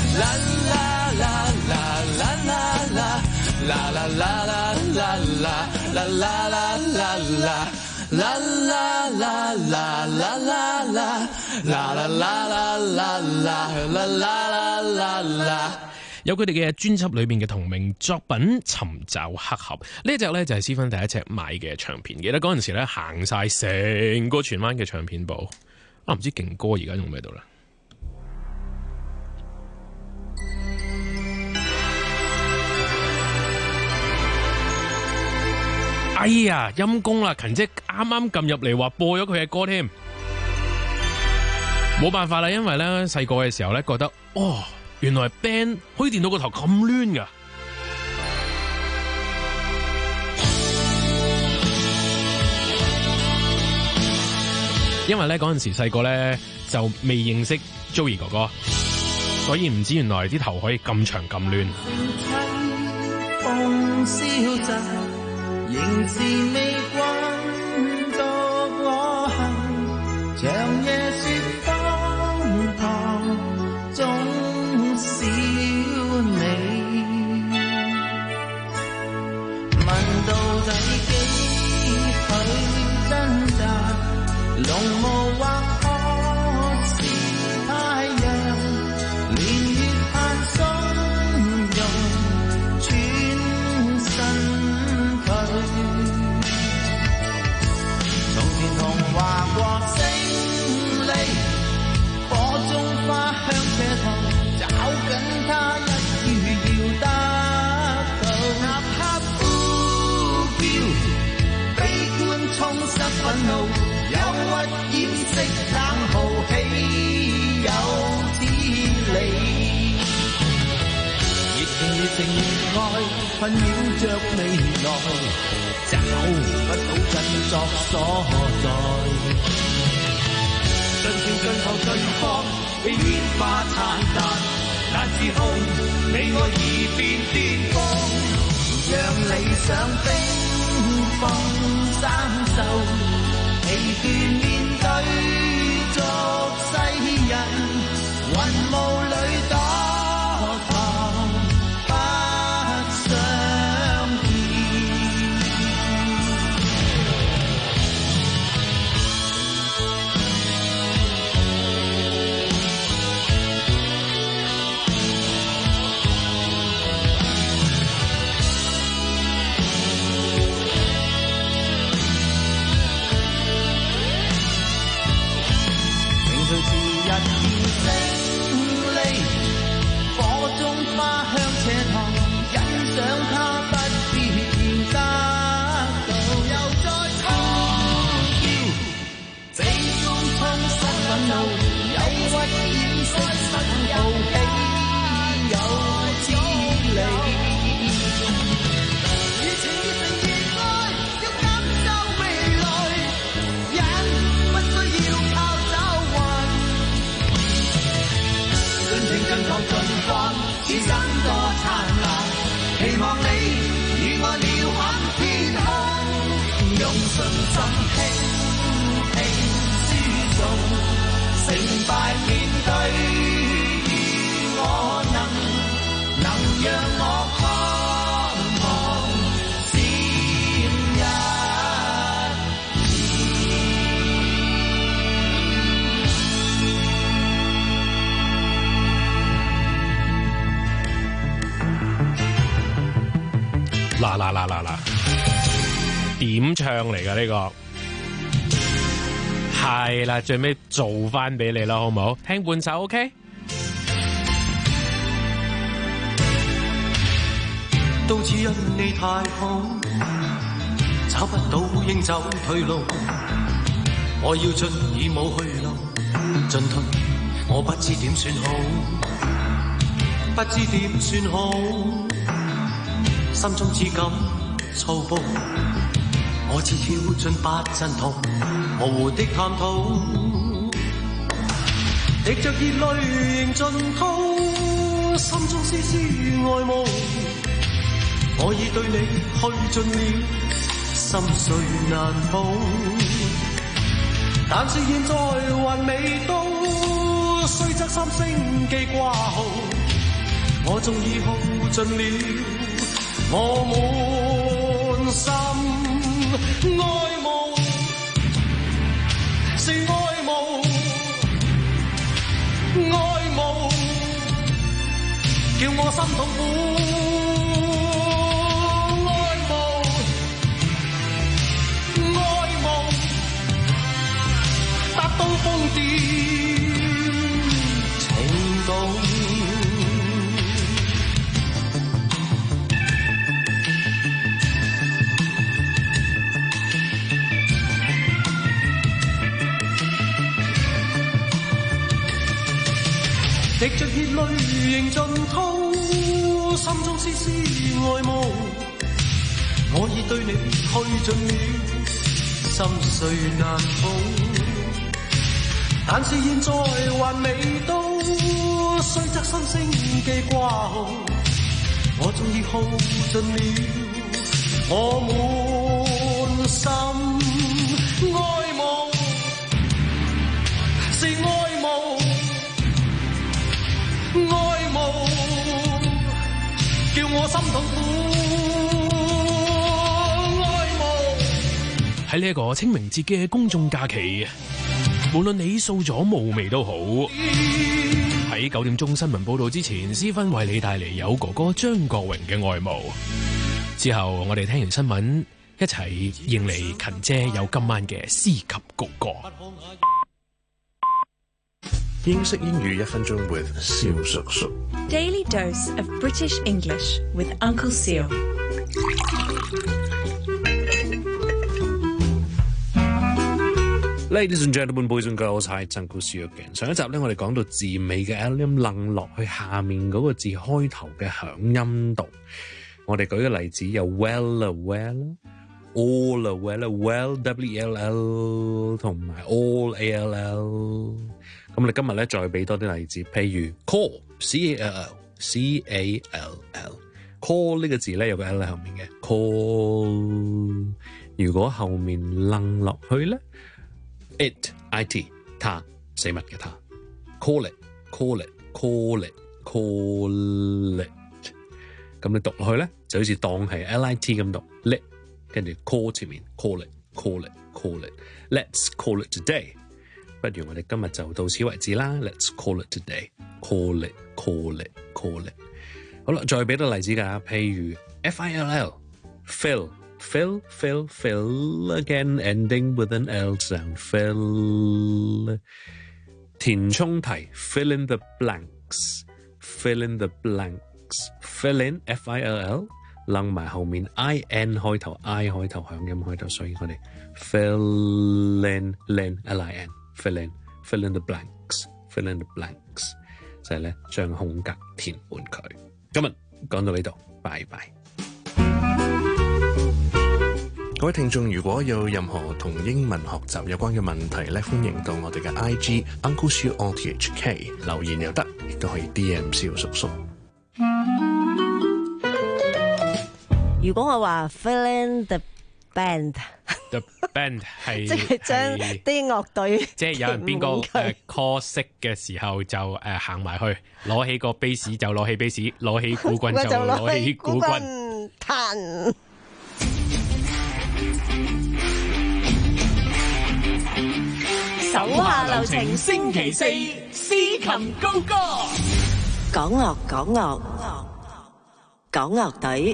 有佢哋嘅專輯裏面嘅同名作品《尋找黑盒》，呢一隻呢就係Stephen第一隻買嘅唱片，記得嗰陣時咧行晒成個荃灣嘅唱片部，啊唔知勁歌而家用咩度啦？哎呀陰公啦，勤姐啱啱撳入嚟話播咗佢嘅歌添，冇辦法啦，因為咧細個嘅時候咧覺得哦。原來 band 可以電到個頭咁攣噶，因為咧嗰陣時細個咧就未認識 Joey 哥哥，所以唔知原來啲頭可以咁長咁攣。 風消逝，仍是未慣。 情愛困擾着未來，找不到振作所在。盡情盡頭盡放，變化燦爛，但之後你我已變巔峰，讓理想冰封生鏽，疲倦面對俗世人，雲霧裏躲藏不相見。此生多燦爛，期望你與我鳥瞰天空，用信心輕輕輸送，成敗面對與我能，能讓我盼望閃一嗱嗱嗱嗱嗱，點唱嚟㗎呢個？係啦，最尾做翻俾你啦，好唔好？聽半首 OK？ 都只因你太好，找不到應走退路，我要進已冇去路，進退我不知點算好，不知點算好。心中只感粗暴，我只跳進八陣圖，模糊的探討，滴着熱淚仍盡吐，心中絲絲愛慕，我已對你去盡了，心碎難抱，但是現在還未到，雖則三星記掛號，我終已耗盡了我滿心愛慕，是愛慕，愛慕，叫我心痛苦，愛慕，愛慕，達到瘋癲程度。滴着熱淚仍盡吐，心中絲絲愛慕，我已對你去盡了，心碎難抱，但是現在還未到，雖則新星記掛號，我終已耗盡了我滿心愛慕，是愛慕，愛慕，叫我心痛苦，愛慕。 喺呢一個清明節嘅公眾假期，無論你掃咗墓未都好，喺九點鐘新聞報道之前，思芬為你帶嚟有哥哥張國榮嘅愛慕。之後我哋聽完新聞，一齊迎嚟勤姐有今晚嘅詩及谷歌。 英式英語一分鐘 with 蕭叔叔。 Daily dose of British English with Uncle Seal. Ladies and gentlemen, boys and girls, hi， 真故事again。上一集咧，我哋講到字尾嘅 L 音楞落去下面嗰個字開頭嘅響音度。我哋舉個例子，有 well 啊 well，all 啊 well，well w e l l 同埋 all a l l。咁我哋今日咧再俾多啲例子，譬如 call c a l l c a l l，call 呢個字咧有個 l 喺後面嘅 call， 如果後面楞落去咧。It, it, 他，死物嘅他 ，call it, call it, call it, call it。咁你讀落去咧，就好似當係 lit 咁讀 lit， 跟住 call 前面 call it, call it, call it。Let's call it today。不如我哋今日就到此為止啦。Let's call it today, call it, call it, call it。好啦，再俾多例子㗎，譬如 F I L L, fill。Fill, fill, fill again, ending with an L sound. Fill. 填充題 fill in the blanks. Fill in the blanks. Fill in, F I L L, 楞埋後面 I N 開頭 I 開頭響音開頭，所以我哋 fill in, in, L I N, fill in, fill in the blanks. Fill in the blanks. 就係咧將空格填滿佢。今日講到呢度，拜拜。各位聽眾，如果有任何同英文學習有關嘅問題咧，歡迎到我哋嘅 I G Uncle Siu O T H K 留言又得，亦都可以 D M 蕭叔叔。 如果我話 fill in the band，the band 係即係將啲樂隊， 即係有人邊個誒 call 識嘅時候就誒行埋去，攞起個 bass 就攞起 bass， 攞起鼓棍就攞起鼓棍彈。 手下留情，星期四司琴高歌， 講樂講樂講樂隊。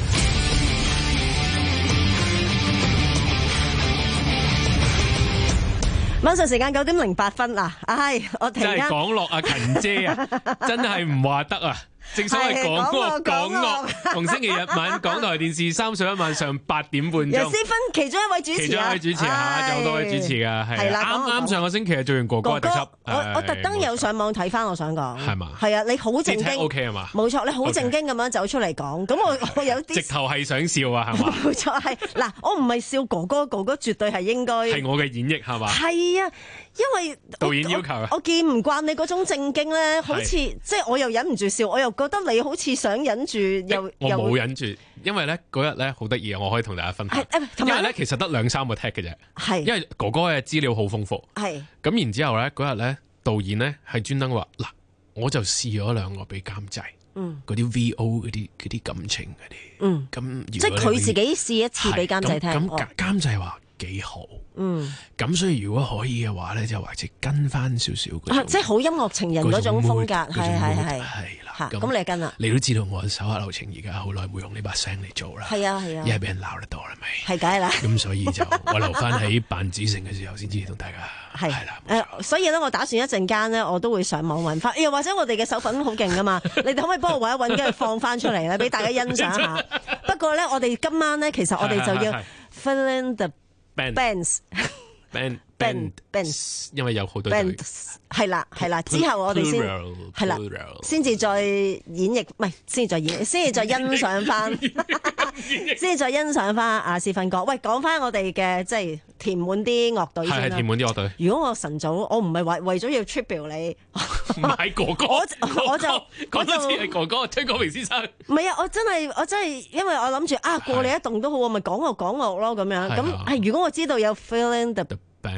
晚上時間九點零八分啦，唉，我突然間真係講樂啊，勤姐啊，真係唔話得啊！正所謂講樂講樂，逢星期日晚港台電視三十一晚上八點半鐘， 由思芬其中一位主持啊， 其中一位主持啊，仲有好多位主持噶，係啦，啱啱上個星期做完哥哥嘅特輯， 我我特登有上網睇翻，我想講係嘛， 係啊，你好正經 ，OK 係嘛， 冇錯，你好正經咁樣走出嚟講，咁我我有啲直頭係想笑啊，係嘛， 冇錯係嗱，我唔係笑哥哥，哥哥絕對係應該係我嘅演繹係嘛， 係啊。因為導演要求啊， 我見唔慣你嗰種正經咧，好似即係我又忍唔住笑，我又覺得你好似想忍住又我冇忍住，因為咧嗰日咧好得意啊，我可以同大家分享。因為咧其實得兩三個 take 嘅啫，係因為哥哥嘅資料好豐富，係咁然之後咧嗰日咧導演咧係專登話嗱，我就試咗兩個俾監製，嗯，嗰啲 V O 嗰啲嗰啲感情嗰啲，嗯，咁即係佢自己試一次俾監製聽， 咁監製話幾好。嗯，咁所以如果可以嘅話咧，就或者跟翻少少嗰， 即係好音樂情人嗰種風格，係係係係啦。咁你跟啦， 你都知道我手下留情而家好耐冇用呢把聲嚟做啦， 係啊係啊， 一係俾人鬧得多啦咪， 係梗係啦。 咁所以就我留翻喺扮子成嘅時候先至同大家係啦。 誒，所以咧，我打算一陣間咧，我都會上網揾翻，又或者我哋嘅手粉好勁噶嘛，你哋可唔可以幫我揾一揾，跟住放翻出嚟咧，俾大家欣賞下。不過咧，我哋今晚咧，其實我哋就要 fill in the bands。 band band band， 因為有好多隊， 係啦係啦，之後我哋先係啦，先至再演繹，唔係先至再演，先至再欣賞翻，先至再欣賞翻阿思芬哥。喂，講翻我哋嘅即係填滿啲樂隊先啦， 係填滿啲樂隊。 如果我晨早，我唔係為為咗要 tribute 你， 唔係哥哥， 我我就講多次係哥哥，張國榮先生。 唔係啊，我真係我真係，因為我諗住啊過你一棟都好，我咪講樂講樂咯咁樣。咁係如果我知道有 fill in the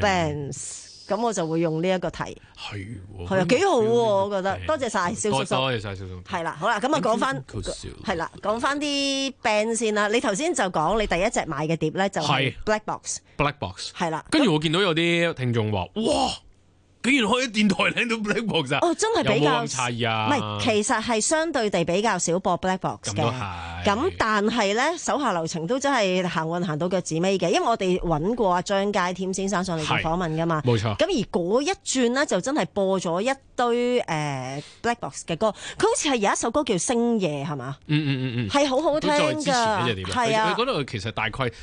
bands， 咁我就會用呢一個題。係係啊，幾好喎！我覺得多謝晒蕭叔叔， 多謝晒蕭叔叔。 係啦，好啦，咁啊講翻係啦，講翻啲 band 先啦。你頭先就講你第一隻買嘅碟咧就係 Black Box，Black Box 係啦。 跟住我見到有啲聽眾話：哇！竟然可以喺電台聽到 Black Box 啊！ 哦，真係比較有冇咁詫異啊？ 唔係，其實係相對地比較少播 Black Box 嘅。咁都係。咁但係咧，手下留情都真係行運行到腳趾尾嘅，因為我哋揾過阿張佳添先生上嚟做訪問噶嘛。冇錯。咁而嗰一轉咧，就真係播咗一堆誒、呃、Black Box 嘅歌。佢好似係有一首歌叫《星夜》係嘛？ 嗯嗯嗯嗯。 係好好聽㗎。 係啊。佢嗰度其實大概。誒、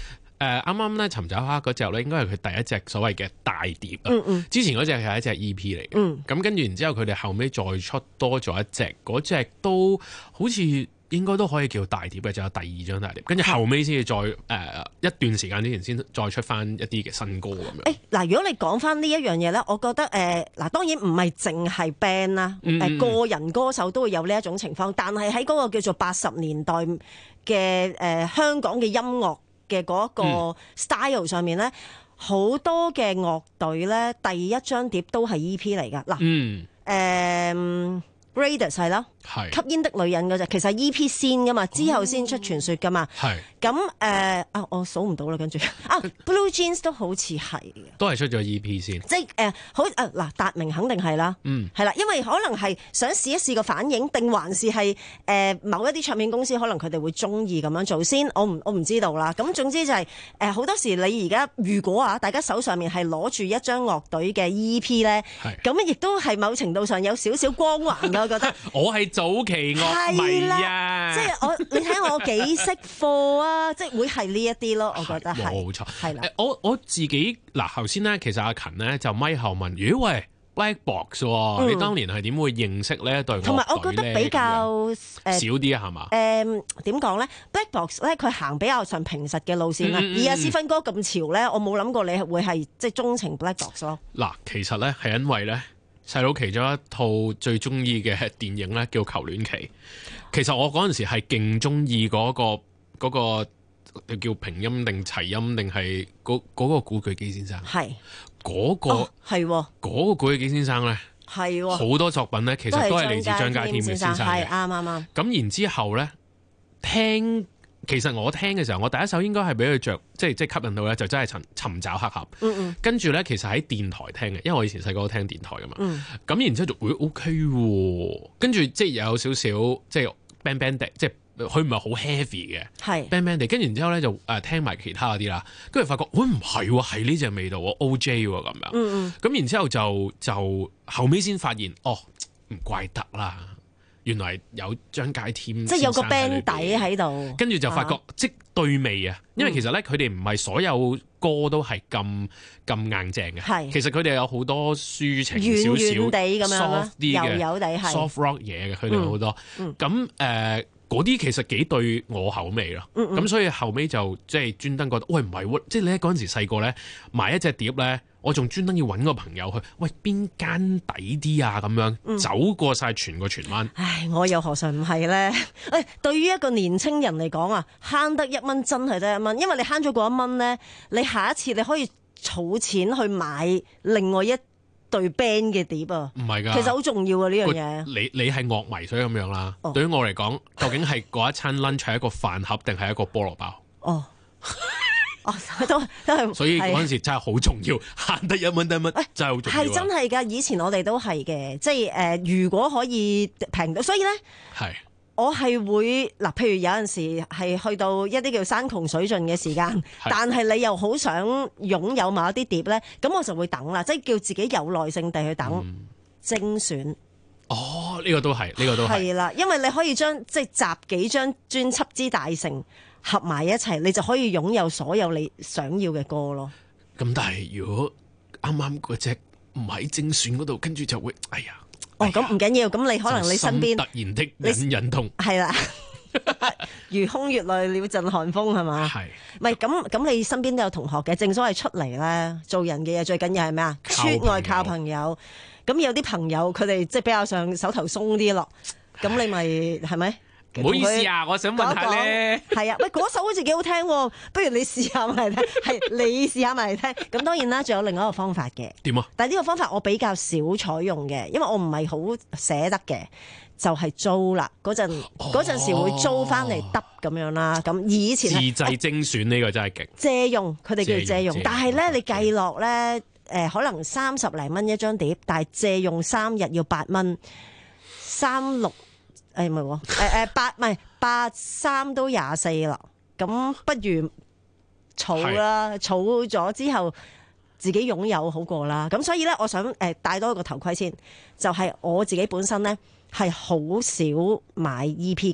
誒啱啱咧尋找黑嗰隻咧，應該係佢第一隻所謂嘅大碟啊。 嗯嗯之前嗰隻係一隻 E P 嚟嘅。 嗯。 咁跟住然之後，佢哋後尾再出多咗一隻，嗰隻都好似應該都可以叫大碟嘅，就有第二張大碟。跟住後尾先至再誒、呃、一段時間之前先再出翻一啲嘅新歌咁樣。 誒嗱、欸，如果你講翻呢一樣嘢咧，我覺得誒嗱、呃，當然唔係淨係 band 啦，誒、呃、個人歌手都會有呢一種情況，但係喺嗰個叫做八十年代嘅誒、呃、香港嘅音樂嘅嗰個 style 上面咧，好、嗯、多嘅樂隊咧第一張碟都係 E P 嚟㗎嗱。嗯。誒、呃。Raidas 係啦，吸煙的女人嗰隻，其實係 E P 先噶嘛，之後先出傳說噶嘛。係咁誒啊，我數唔到啦，跟住啊 ，Blue Jeans 都好似係嘅， 都係出咗 E P 先。 即係誒、呃，好誒嗱，達明肯定係啦，嗯，係啦，因為可能係想試一試個反應，定還是係誒、呃、某一啲唱片公司可能佢哋會中意咁樣做先，我唔我唔知道啦。咁總之就係誒好多時你而家如果啊，大家手上面係攞住一張樂隊嘅 E P 咧，咁亦都係某程度上有少少光環㗎。我覺得我係早期樂迷啊， 即係我你睇我幾識貨啊，即係會係呢一啲咯，我覺得係冇錯， 係啦。 我我自己嗱頭先咧，其實阿勤咧就咪後問，咦喂 Black Box，嗯、你當年係點會認識呢一隊樂隊咧？ 同埋我覺得比較誒少啲啊，係嘛？ 誒點講咧 ？Black Box 咧佢行比較上平實嘅路線啦，嗯嗯嗯而阿斯芬哥咁潮咧，我冇諗過你會係即係鍾情 Black Box 咯。 嗱，其實咧係因為咧。細佬其中一套最中意嘅電影咧，叫《求戀期》。其實我嗰陣時係勁中意嗰個嗰、嗰個叫平音定齊音定係嗰嗰個古巨基先生。係嗰、嗰個係嗰、哦、個古巨基先生咧，係好、哦、多作品咧，其實都係嚟自張家添嘅先生。係啱啱啱。咁然之後咧，聽。其實我聽嘅時候，我第一首應該係俾佢着，即係即係吸引到咧，就真係尋尋找黑盒。嗯嗯。跟住咧，其實喺電台聽嘅，因為我以前細個都聽電台噶嘛。嗯。咁然之後就會 OK 喎，跟住即係有少少即係 band band 地，即係佢唔係好 heavy 嘅。係。band band 地，跟住然之後咧就誒聽埋其他嗰啲啦，跟住發覺，喂唔係喎，係呢隻味道喎 ，O J 喎咁樣。嗯嗯。咁然之後就就後尾先發現，哦唔怪得啦。原來有張佳添， 即係有個 band 底喺度， 跟住就發覺、啊、即對味啊！因為其實咧，佢哋唔係所有歌都係咁咁硬正嘅，係其實佢哋有好多抒情少少、 地咁樣 soft 啲嘅、 油油地係 soft rock 嘢嘅，佢哋好多。咁誒嗰啲其實幾對我口味咯。咁、嗯嗯、所以後尾就即係專登覺得，喂唔係喎！即係你喺嗰陣時細個咧買一隻碟咧。我仲專登要揾個朋友去，喂邊間抵啲啊？咁樣、嗯、走過晒全個荃灣。 唉，我又何嘗唔係咧？誒，對於一個年青人嚟講啊，慳得一蚊真係得一蚊，因為你慳咗嗰一蚊咧，你下一次你可以儲錢去買另外一隊 band 嘅碟啊。唔係㗎，其實好重要啊呢樣嘢。 你你係樂迷所以咁樣啦。哦、對於我嚟講，究竟係嗰一餐 lunch 係一個飯盒定係一個菠蘿包？哦。 哦，都都係， 所以嗰陣時真係好重要，慳得一蚊得一蚊，真係好重要。 係真係㗎，以前我哋都係嘅，即係誒、呃，如果可以平到，所以咧，係我係會嗱，譬如有陣時係去到一啲叫山窮水盡嘅時間，但係你又好想擁有某一啲碟咧，咁我就會等啦，即係叫自己有耐性地去等、嗯、精選。 哦，呢、呢個都係，呢、呢個都係。係啦，因為你可以將即係集幾張專輯之大成。合埋一齊，你就可以擁有所有你想要嘅歌咯。 咁但係如果啱啱嗰隻唔喺精選嗰度，跟住就會，哎呀， 哦咁唔緊要，咁你可能你身邊突然的隱忍痛， 係啦，如空穴來了陣寒風係嘛？係，唔係咁咁，你身邊都有同學嘅，正所謂出嚟咧，做人嘅嘢最緊要係咩啊？出外靠朋友。咁有啲朋友佢哋即係比較上手頭鬆啲咯，咁你咪係咪？ 唔好意思啊，我想問下咧， 係啊，喂，嗰首好似幾好聽，不如你試下埋嚟聽，係你試下埋嚟聽。咁當然啦，仲有另外一個方法嘅。點啊？但係呢個方法我比較少採用嘅，因為我唔係好捨得嘅，就係、是、租啦。嗰陣嗰陣時會租翻嚟揼咁樣啦。咁以前自製精選呢個真係勁。 借用，佢哋叫做借用，但係咧你計落咧，誒可能三十零蚊一張碟，但係借用三日要八蚊，三六。誒唔係喎，誒誒八唔係八三都廿四啦，咁不如儲啦，儲咗之後自己擁有好過啦。咁所以咧，我想誒戴多一個頭盔先，就係、是、我自己本身咧係好少買 E P 嘅，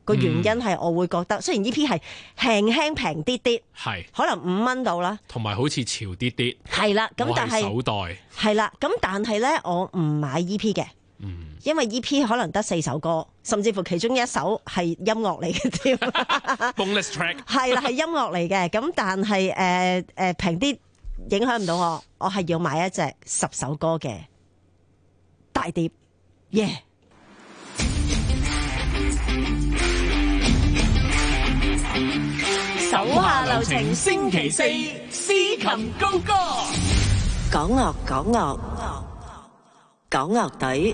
個原因係我會覺得，雖然 E P 係輕輕平啲啲， 係可能五蚊到啦， 同埋好似潮啲啲， 係啦，咁但係手袋係啦，咁但係咧我唔買 E P 嘅。 嗯， 因為 E P 可能得四首歌，甚至乎其中一首係音樂嚟嘅添。 bonus track 係啦，係音樂嚟嘅。咁但係誒誒平啲影響唔到我，我係要買一隻十首歌嘅大碟。耶、yeah！ 手下留情，星期四司琴高歌， 港樂港樂港樂隊。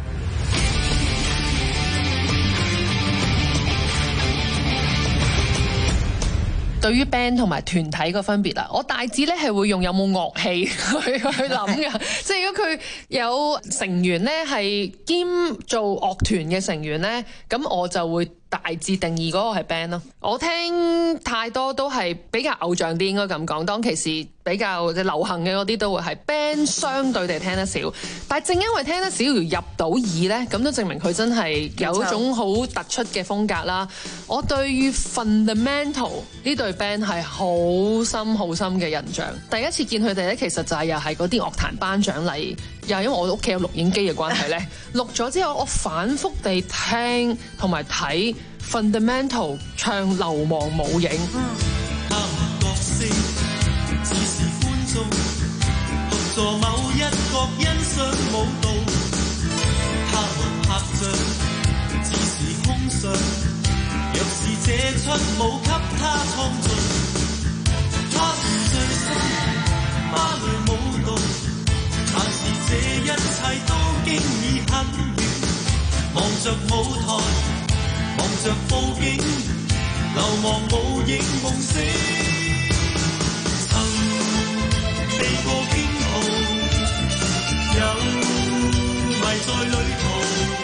對於 band 同埋團體個分別啦，我大致咧係會用有冇樂器去去諗嘅，即係如果佢有成員咧係兼做樂團嘅成員咧，咁我就會大致定義嗰個係 band 咯。我聽太多都係比較偶像啲，應該咁講。當其時比較流行嘅嗰啲都會係 band，相對地聽得少。但係正因為聽得少而入到耳咧，咁都證明佢真係有一種好突出嘅風格啦。我對於 Fundamental 呢隊 band 係好深好深嘅印象。第一次見佢哋咧，其實就係又係嗰啲樂壇頒獎禮，又係因為我屋企有錄影機嘅關係咧，錄咗之後我反覆地聽同埋睇 Fundamental 唱《流亡舞影》。 他們角色只是觀眾，獨坐某一角欣賞舞蹈。他們拍掌只是空想，若是這出舞給他創造，他們醉心芭蕾舞蹈，但是這一切都經已很遠。望着舞台，望着佈景，流亡舞影夢醒，曾避過驚號，有迷在旅途，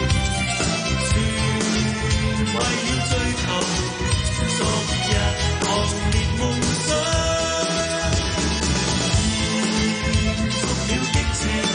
全為了追求昨日狂烈夢想，延續了激情，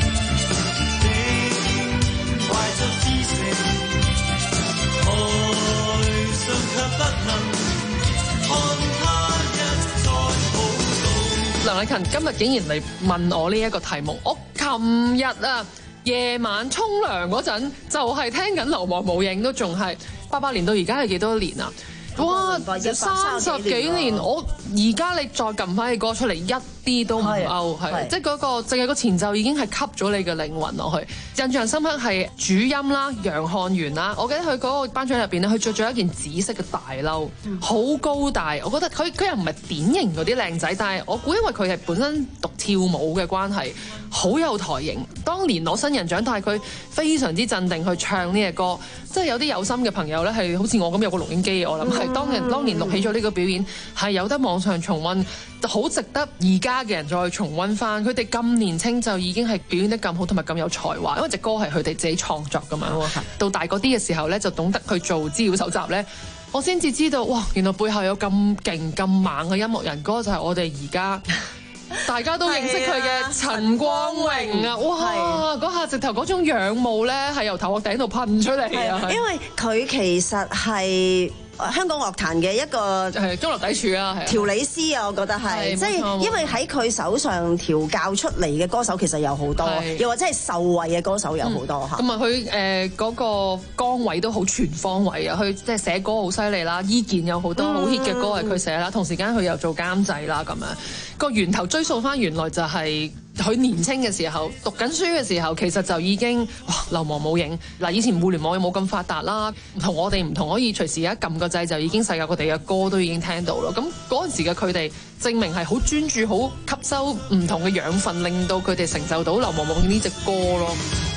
竟懷着知性，台上卻不能看他一再舞蹈。 梁禮勤今日竟然嚟問我呢一個題目，我琴日啊夜晚沖涼嗰陣就係聽緊《流亡舞影》，都仲係八八年到而家係幾多年啊？哇！三十幾年，我而家你再撳翻啲歌出嚟，一啲都唔 out， 係即係嗰個淨係個前奏已經係吸咗你嘅靈魂落去。印象深刻係主音啦，楊漢元啦，我記得佢嗰個頒獎入邊咧，佢着咗一件紫色嘅大褸，好、嗯、高大。我覺得佢佢又唔係典型嗰啲靚仔，但係我估因為佢係本身讀跳舞嘅關係，好有台型。當年攞新人獎，但係佢非常之鎮定去唱呢隻歌，即係有啲有心嘅朋友咧，係好似我咁有個錄影機，我諗係當年當年錄起咗呢個表演，係有得網上重溫，好值得而家嘅人再重溫翻。佢哋咁年輕就已經係表演得咁好，同埋咁有才華，因為隻歌係佢哋自己創作噶嘛。到大嗰啲嘅時候咧，就懂得去做資料搜集咧，我先至知道哇，原來背後有咁勁咁猛嘅音樂人，嗰個就係我哋而家大家都認識佢嘅陳光榮啊！哇，嗰下直頭嗰種仰慕咧，係由頭殼頂度噴出嚟啊！ 因為佢其實係香港樂壇嘅一個係中流砥柱啊，係調理師啊，我覺得係，即係因為喺佢手上調教出嚟嘅歌手其實有好多，又或者係受惠嘅歌手有好多嚇。 咁啊，佢誒嗰個崗位都好全方位啊，佢即係寫歌好犀利啦，伊健有好多好 hit 嘅歌係佢寫啦，同時間佢又做監製啦，咁樣個源頭追溯翻原來就係佢年青嘅時候讀緊書嘅時候，其實就已經哇流亡舞影嗱，以前互聯網又冇咁發達啦，同我哋唔同，可以隨時一撳個掣就已經世界各地嘅歌都已經聽到咯。咁嗰陣時嘅佢哋證明係好專注，好吸收唔同嘅養分，令到佢哋成就到流亡舞影呢隻歌咯。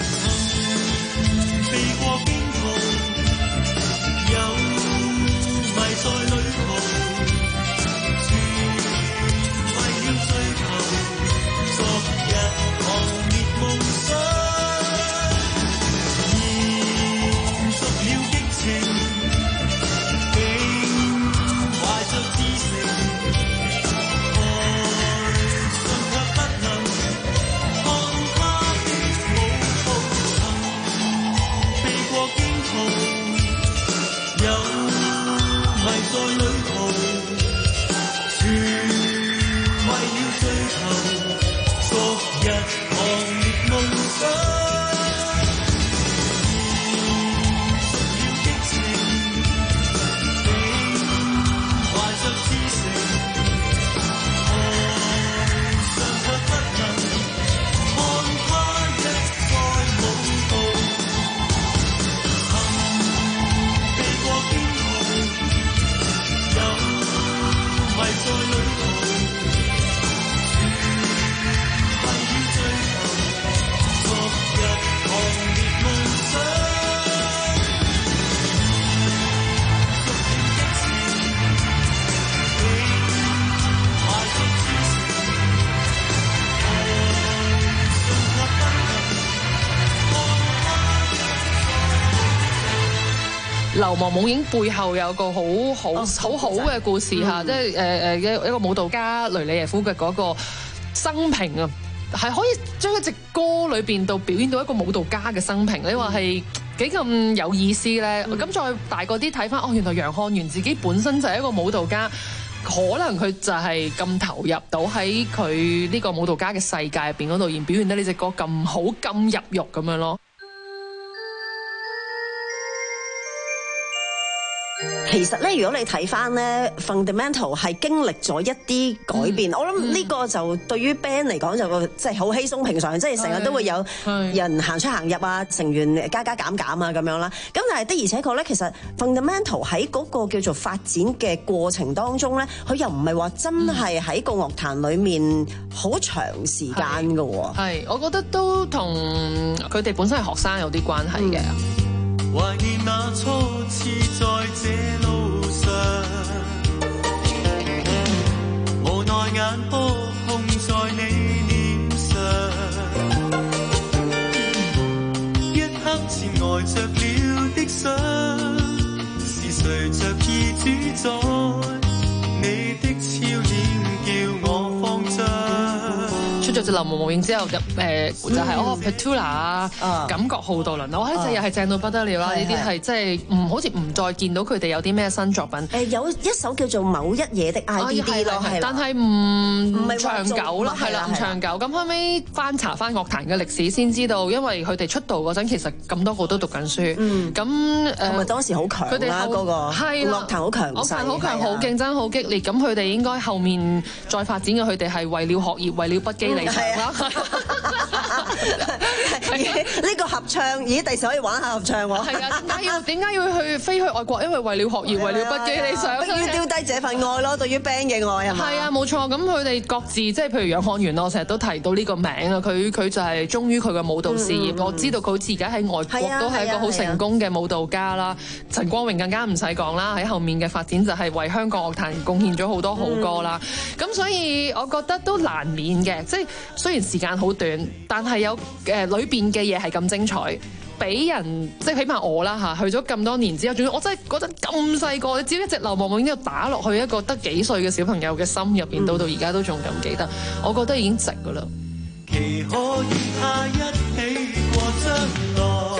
避過驚號，有迷在旅途，全為了追求昨日狂烈夢想，延續了激情，竟懷着知性，台上卻不能看他的舞步，曾避過驚號，有流亡舞影背後有個好好好好嘅故事嚇， 嗯、 即係誒誒一一個舞蹈家雷里耶夫嘅嗰個生平啊，係可以將一隻歌裏邊度表現到一個舞蹈家嘅生平。你話係幾咁有意思咧？咁、嗯、再大個啲睇翻，哦，原來楊漢元自己本身就係一個舞蹈家。可能佢就係咁投入到喺佢呢個舞蹈家嘅世界入邊嗰度，而表現得呢隻歌咁好、咁入肉咁樣咯。 其實咧，如果你睇翻咧 Fundamental 係經歷咗一啲改變，嗯、我諗呢個就對於 band 嚟講就即係好稀鬆平常，即係成日都會有人行出行入啊，成員加加減減啊咁樣啦。咁但係的而且確咧，其實 Fundamental 喺嗰個叫做發展嘅過程當中咧，佢又唔係話真係喺個樂壇裡面好長時間㗎喎。 係，我覺得都同佢哋本身係學生有啲關係嘅。 嗯懷念那初次在這路上，無奈眼波控在你臉上，一刻前呆着了的相，是誰着意主宰你的笑臉叫我慌張。 出咗隻流亡舞影之後，入誒、呃、就係、是、哦 Petula 啊，感覺浩道倫，我覺得隻又係正到不得了啦！呢啲係即係唔好似唔再見到佢哋有啲咩新作品。誒、 呃、有一首叫做某一夜的 I D D 咯，係， 但係唔唔長久咯，係啦，唔長久。咁後尾翻查翻樂壇嘅歷史先知道，因為佢哋出道嗰陣其實咁多個都讀緊書，咁誒同埋當時好強啦，嗰個樂壇好強勢，樂壇好強，好競爭，好激烈。咁佢哋應該後面再發展嘅，佢哋係為了學業，為了不羈理想啦。 呢個合唱，咦？第時可以玩下合唱喎。 係啊，點解要點解要去飛去外國？因為為了學業，為了不羈理想， 不要丟低這份愛咯。對於 band 嘅愛係嘛？ 係啊，冇錯。咁佢哋各自即係譬如楊漢元，我成日都提到呢個名啊。佢佢就係忠於佢嘅舞蹈事業。嗯嗯、我知道佢自己喺外國都係一個好成功嘅舞蹈家啦。陳光榮更加唔使講啦，喺後面嘅發展就係為香港樂壇貢獻咗好多好歌啦。咁、嗯、所以我覺得都難免嘅，即係雖然時間好短，但係有誒裏邊嘅嘢係咁精彩，俾人即係起碼我啦嚇，去咗咁多年之後，仲要我真係覺得咁細個，你只要一隻流亡舞影度打落去一個得幾歲嘅小朋友嘅心入邊，到到而家都仲咁記得，我覺得已經值噶啦。 期可與他一起過將來，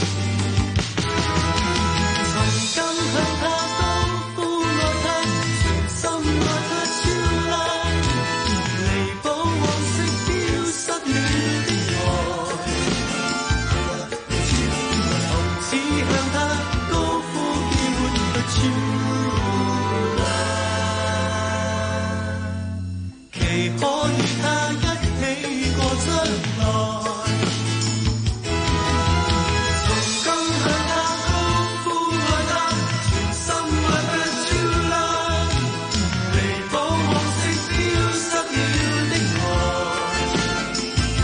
從今向他高呼愛他，全心愛他超拉，彌補往昔丟失了的愛，從此向他高呼叫喚佢超拉，期可與他一起過將來，從今向他高呼愛他，全心愛他超拉，彌補往昔丟失了的愛，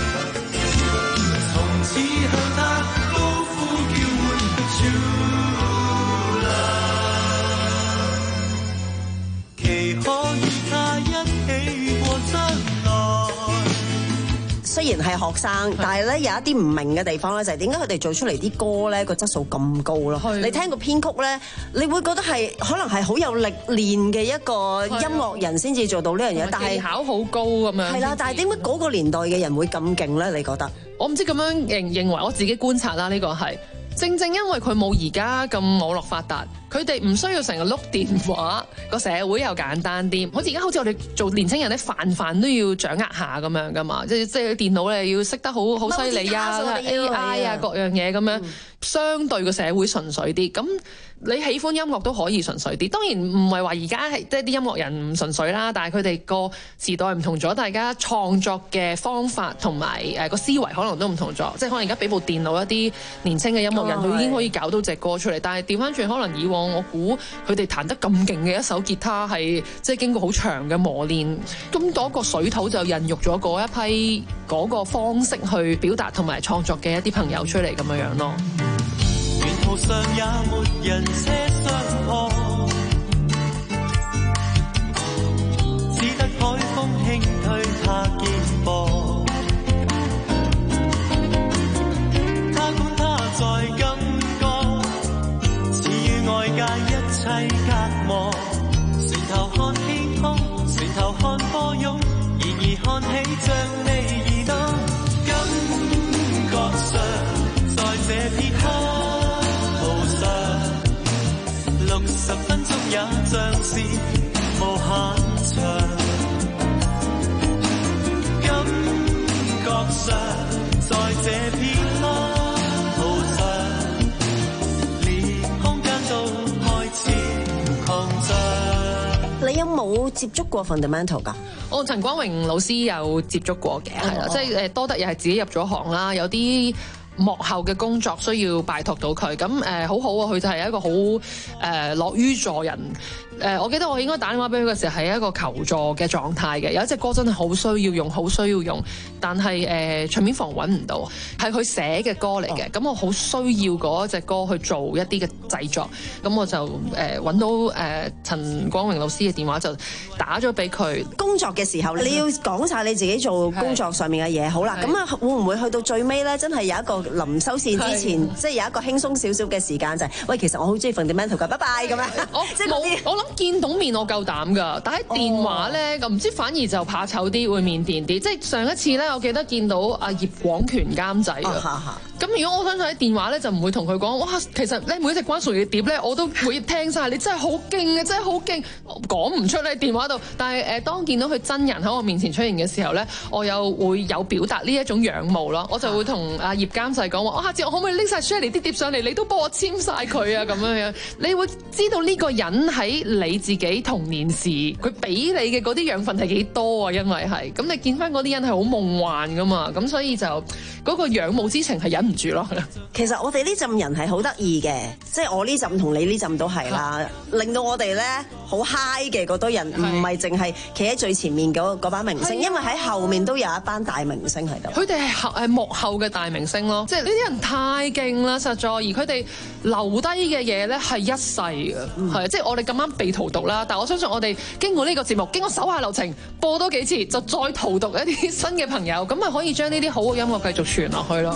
從此向他高呼叫喚佢超拉，期可與他一起過將來。 雖然係學生，但係咧有一啲唔明嘅地方咧，就係點解佢哋做出嚟啲歌咧個質素咁高咯？你聽個編曲咧，你會覺得係可能係好有歷練嘅一個音樂人先至做到呢樣嘢，但係技巧好高咁樣。 係啦，但係點解嗰個年代嘅人會咁勁咧？你覺得？ 我唔知咁樣認認為，我自己觀察啦，呢個係正正因為佢冇而家咁網絡發達。佢哋唔需要成日碌電話，個社會又簡單啲。好似而家好似我哋做年青人咧，飯飯都要掌握下咁樣噶嘛，即係即係電腦咧要識得好好犀利啊 ，A I 啊各樣嘢咁樣，嗯、相對個社會純粹啲。咁你喜歡音樂都可以純粹啲。當然唔係話而家係即係啲音樂人唔純粹啦，但係佢哋個時代唔同咗，大家創作嘅方法同埋誒個思維可能都唔同咗。即係可能而家俾部電腦一啲年青嘅音樂人，佢、哦、已經可以搞到隻歌出嚟。但係調翻轉，可能以往我估佢哋彈得咁勁嘅一首吉他係即係經過好長嘅磨練，咁嗰個水土就孕育咗嗰一批嗰個方式去表達同埋創作嘅一啲朋友出嚟咁樣樣咯。 沿途上也沒人車相看，只得海風輕推他肩膊，他管他在感覺，似與愛切隔膜。船頭看天空，船頭看波湧，然而看起像你移動。感覺上，在這片刻途上，六十分鐘也像是無限長。感覺上，在這片刻途上，連空間都開始擴張。 你有冇接觸過 fundamental 㗎？ 我陳光榮老師有接觸過嘅，係啦、哦，即係誒多得又係自己入咗行啦，有啲幕後嘅工作需要拜託到佢，咁誒、呃、好好啊，佢就係一個好誒樂於助人。誒、呃，我記得我應該打電話俾佢嘅時候係一個求助嘅狀態嘅，有一隻歌真係好需要用，好需要用，但係誒唱片房揾唔到，係佢寫嘅歌嚟嘅，咁、哦、我好需要嗰隻歌去做一啲嘅製作，咁我就誒揾、呃、到誒陳、呃、光榮老師嘅電話，就打咗俾佢。 工作嘅時候，你要講晒你自己做工作上面嘅嘢，好啦，咁啊會唔會去到最尾咧，真係有一個臨收線之前，即係有一個輕鬆少少嘅時間，就係、是、喂，其實我好中意 fundamental 㗎，拜拜咁樣。 我即係冇，我諗見到面我夠膽㗎，但喺電話咧，咁唔、哦、知反而就怕醜啲，會腼腆啲。即係上一次咧，我記得見到阿葉廣權監製㗎。咁、哦、如果我相信喺電話咧，就唔會同佢講，哇，其實咧每一隻關淑怡嘅碟咧，我都會聽晒。你真係好勁啊，真係好勁，講唔出咧電話度。但係誒、呃，當見到佢真人喺我面前出現嘅時候咧，我又會有表達呢一種仰慕咯。我就會同阿葉監製講話，我下次我可唔可以拎晒 Shirley 啲碟上嚟，你都幫我簽晒佢啊咁樣樣。你會知道呢個人喺你自己童年時，佢俾你嘅嗰啲養分係幾多啊？因為係咁，你見翻嗰啲人係好夢幻噶嘛，咁所以就嗰、嗰個仰慕之情係忍唔住咯。 其實我哋呢陣人係好得意嘅，即係我呢陣同你呢陣都係啦，令到我哋咧好 high 嘅嗰堆人，唔係淨係企喺最前面嗰嗰班明星，因為喺後面都有一班大明星喺度。佢哋係後係幕後嘅大明星咯，即係呢啲人太勁啦，實在而佢哋留低嘅嘢咧係一世嘅，係、嗯、即係我哋咁啱被荼毒啦。但係我相信我哋經過呢個節目，經過手下留情播多幾次，就再荼毒一啲新嘅朋友，咁咪可以將呢啲好嘅音樂繼續傳落去咯。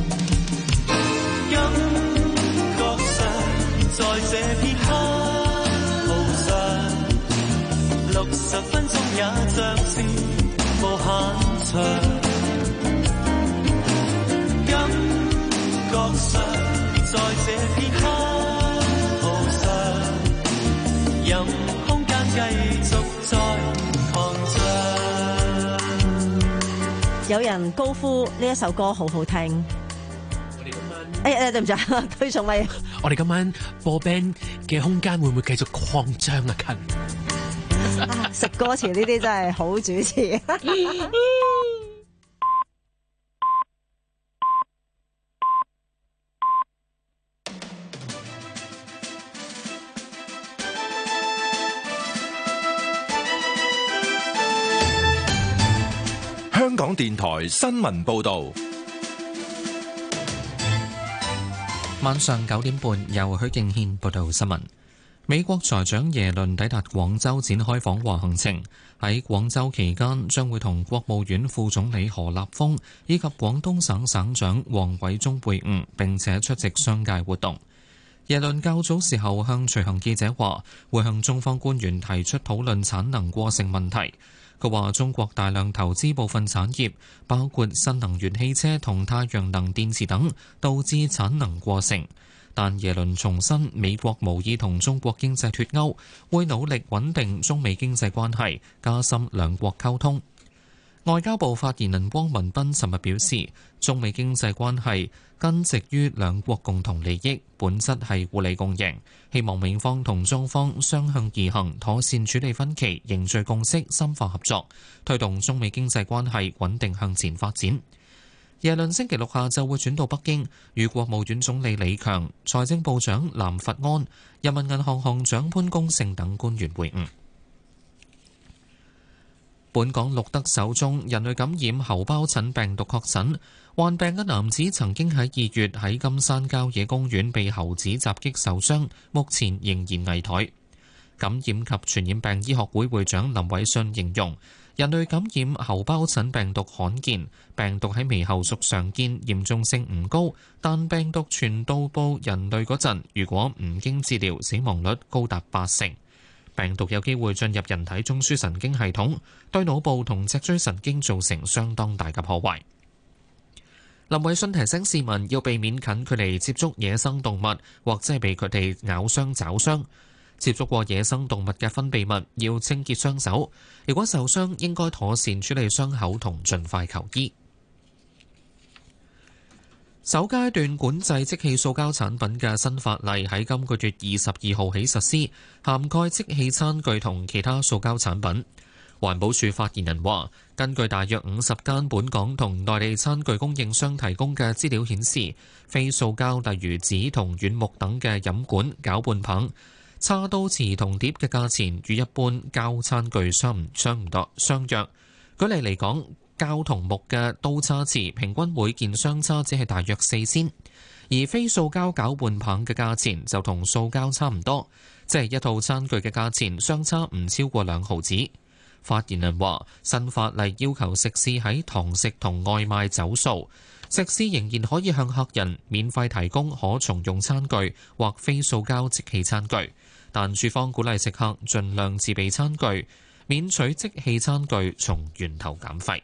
感覺上，在這片刻途上，六十分鐘也像是無限長。感覺上，在這片刻途上，任空間繼續再擴張。 有人高呼呢一首歌好好聽。哎呀，對唔住，推重咪。 我哋今晚播 band 嘅空間會唔會繼續擴張啊？近、 啊、食歌詞呢啲真係好主持。 香港電台新聞報導。 晚上九點半，由許敬軒報道新聞。美國財長耶倫抵達廣州展開訪華行程，喺廣州期間將會同國務院副總理何立峰以及廣東省省長王偉中會晤，並且出席商界活動。耶倫較早時候向隨行記者話，會向中方官員提出討論產能過剩問題。佢話中國大量投資部分產業，包括新能源汽車同太陽能電池等，導致產能過剩。但耶倫重申美國無意同中國經濟脫鈎，會努力穩定中美經濟關係，加深兩國溝通。外交部發言人汪文斌尋日表示，中美經濟關係根植於兩國共同利益，本質係互利共贏，希望美方同中方雙向而行，妥善處理分歧，凝聚共識，深化合作，推動中美經濟關係穩定向前發展。耶倫星期六下晝會轉到北京，與國務院總理李強、財政部長藍佛安、人民銀行行長潘功勝等官員會晤。本港錄得首宗人類感染猴胞疹病毒確診，患病嘅男子曾經喺二月喺金山郊野公園被猴子襲擊受傷，目前仍然危殆。 感染及傳染病醫學會會長林偉信形容，人類感染猴胞疹病毒罕見，病毒喺微後屬常見，嚴重性唔高，但病毒傳到報人類嗰陣，如果唔經治療，死亡率高達八成。病毒有機會進入人體中樞神經系統，對腦部同脊椎神經造成相當大嘅破壞。林偉信提醒市民要避免近距離接觸野生動物，或者係被佢哋咬傷、抓傷。接觸過野生動物嘅分泌物要清潔雙手。如果受傷，應該妥善處理傷口同盡快求醫。首階段管制即棄塑膠產品嘅新法例喺今個月二十二號起實施，涵蓋即棄餐具同其他塑膠產品。環保署發言人話，根據大約五十間本港同內地餐具供應商提供嘅資料顯示，非塑膠例如紙同軟木等嘅飲管、攪拌棒、叉刀匙同碟嘅價錢與一般膠餐具相唔相唔多相若。舉例嚟講，膠同木嘅刀叉匙平均每件相差只係大約四仙，而非塑膠攪拌棒嘅價錢就同塑膠差唔多，即係一套餐具嘅價錢相差唔超過兩毫子。發言人話：新法例要求食肆喺堂食同外賣走數，食肆仍然可以向客人免費提供可重用餐具或非塑膠即棄餐具，但署方鼓勵食客盡量自備餐具，免取即棄餐具從源頭減廢。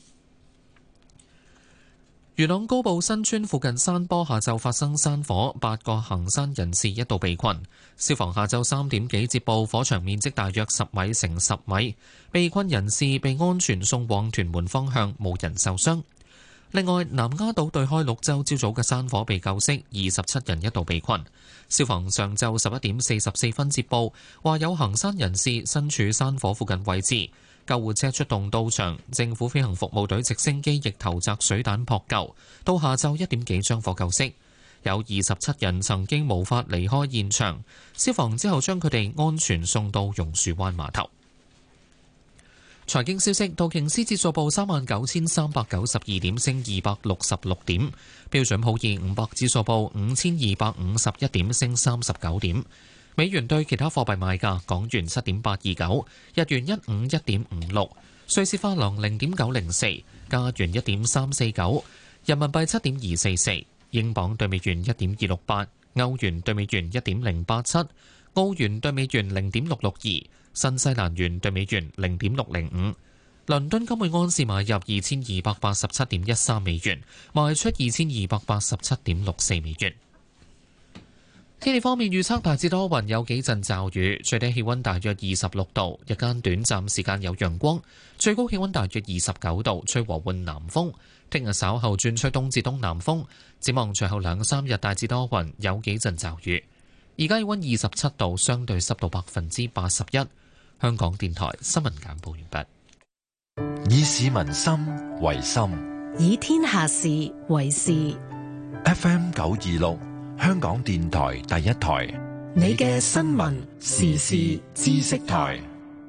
元朗高埔新村附近山坡下晝發生山火，八個行山人士一度被困。消防下晝三點幾接報，火場面積大約十米乘十米，被困人士被安全送往屯門方向，無人受傷。另外，南丫島對開綠洲朝早嘅山火被救熄，二十七人一度被困。消防上晝十一點四十四分接報，話有行山人士身處山火附近位置。救護車出動到場，政府飛行服務隊直升機亦投擲水彈撲救，到下晝一點幾將火救熄。有二十七人曾經無法離開現場，消防之後將佢哋安全送到榕樹灣碼頭。財經消息，道瓊斯指數報三萬九千三百九十二點，升二百六十六點；標準普爾五百指數報五千二百五十一點，升三十九點。美元對其他貨幣賣價：港元七點八二九，日元一五一點五六，瑞士法郎零點九零四，加元一點三四九，人民幣七點二四四，英鎊對美元一點二六八，歐元對美元一點零八七，澳元對美元零點六六二，新西蘭元對美元零點六零五。倫敦金每安士買入二千二百八十七點一三美元，賣出二千二百八十七點六四美元。天氣方面預測大致多雲，有幾陣驟雨，最低氣溫大約二十六度，日間短暫時間有陽光，最高氣溫大約二十九度，吹和緩南風。聽日稍後轉吹東至東南風，展望隨後兩三日大致多雲，有幾陣驟雨。而家氣溫二十七度，相對濕度百分之八十一。香港電台新聞簡報完畢。 以市民心為心， 以天下事為事。 F M 九二六。香港電台第一台， 你嘅新聞時事知識台，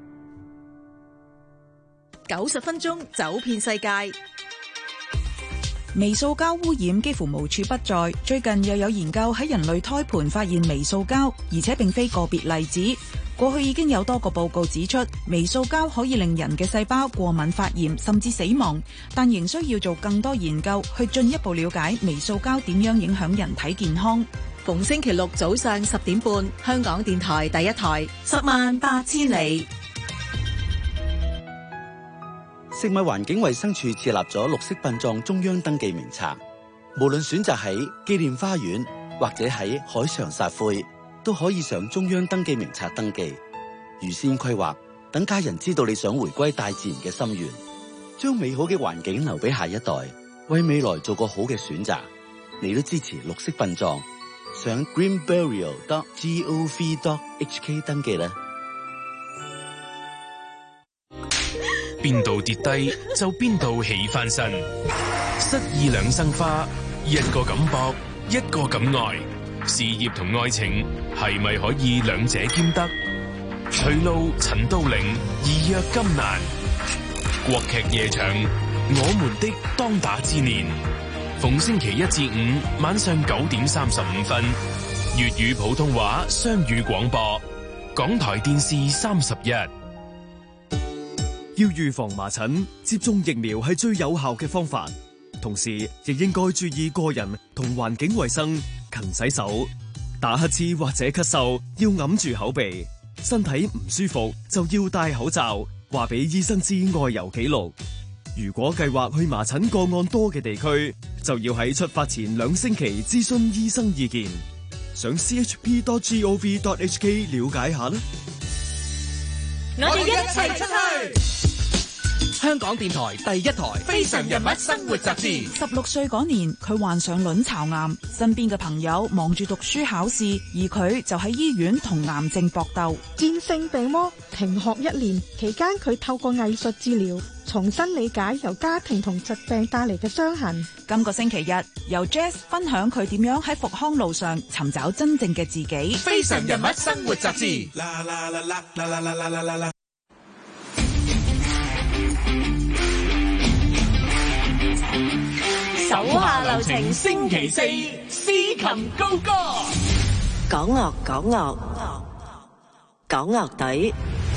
九十分鐘走遍世界。 微塑膠污染幾乎無處不在，最近又有研究喺人類胎盤發現微塑膠，而且並非個別例子。過去已經有多個報告指出，微塑膠可以令人嘅細胞過敏發炎，甚至死亡，但仍需要做更多研究去進一步了解微塑膠點樣影響人體健康。 逢星期六早上十點半，香港電台第一台，十萬八千里。 食物環境衛生署設立咗綠色殯葬中央登記名冊，無論選擇喺紀念花園或者喺海上撒灰，都可以上中央登記名冊登記。預先規劃，等家人知道你想回歸大自然嘅心願，將美好嘅環境留俾下一代，為未來做個好嘅選擇。你都支持綠色殯葬，上 green burial dot gov dot h k 登記啦。 邊度跌低就邊度起翻身，失意兩生花，一個咁搏，一個咁愛，事業同愛情係咪可以兩者兼得？徐璐、陳都靈，義約金蘭，國劇夜場，我們的當打之年，逢星期一至五晚上九點三十五分，粵語普通話雙語廣播， 港台電視三十一。 要預防麻疹，接種疫苗係最有效嘅方法。同時，亦應該注意個人同環境衛生，勤洗手。打乞嗤或者咳嗽要揞住口鼻，身體唔舒服就要戴口罩，話俾醫生知外遊記錄。如果計劃去麻疹個案多嘅地區，就要喺出發前兩星期諮詢醫生意見。上 c h p dot gov dot h k 了解下啦。 我哋一齊出去。 香港電台第一台《非常人物生活雜誌》。 十六歲嗰年，佢患上卵巢癌，身邊嘅朋友忙住讀書考試，而佢就喺醫院同癌症搏鬥。 戰勝病魔，停學一年期間，佢透過藝術治療，重新理解由家庭同疾病帶嚟嘅傷痕。 今個星期日，由 Jazz 分享佢點樣喺復康路上尋找真正嘅自己。《 非常人物生活雜誌》。 手下留情，星期四司琴高歌， 港樂港樂港樂隊。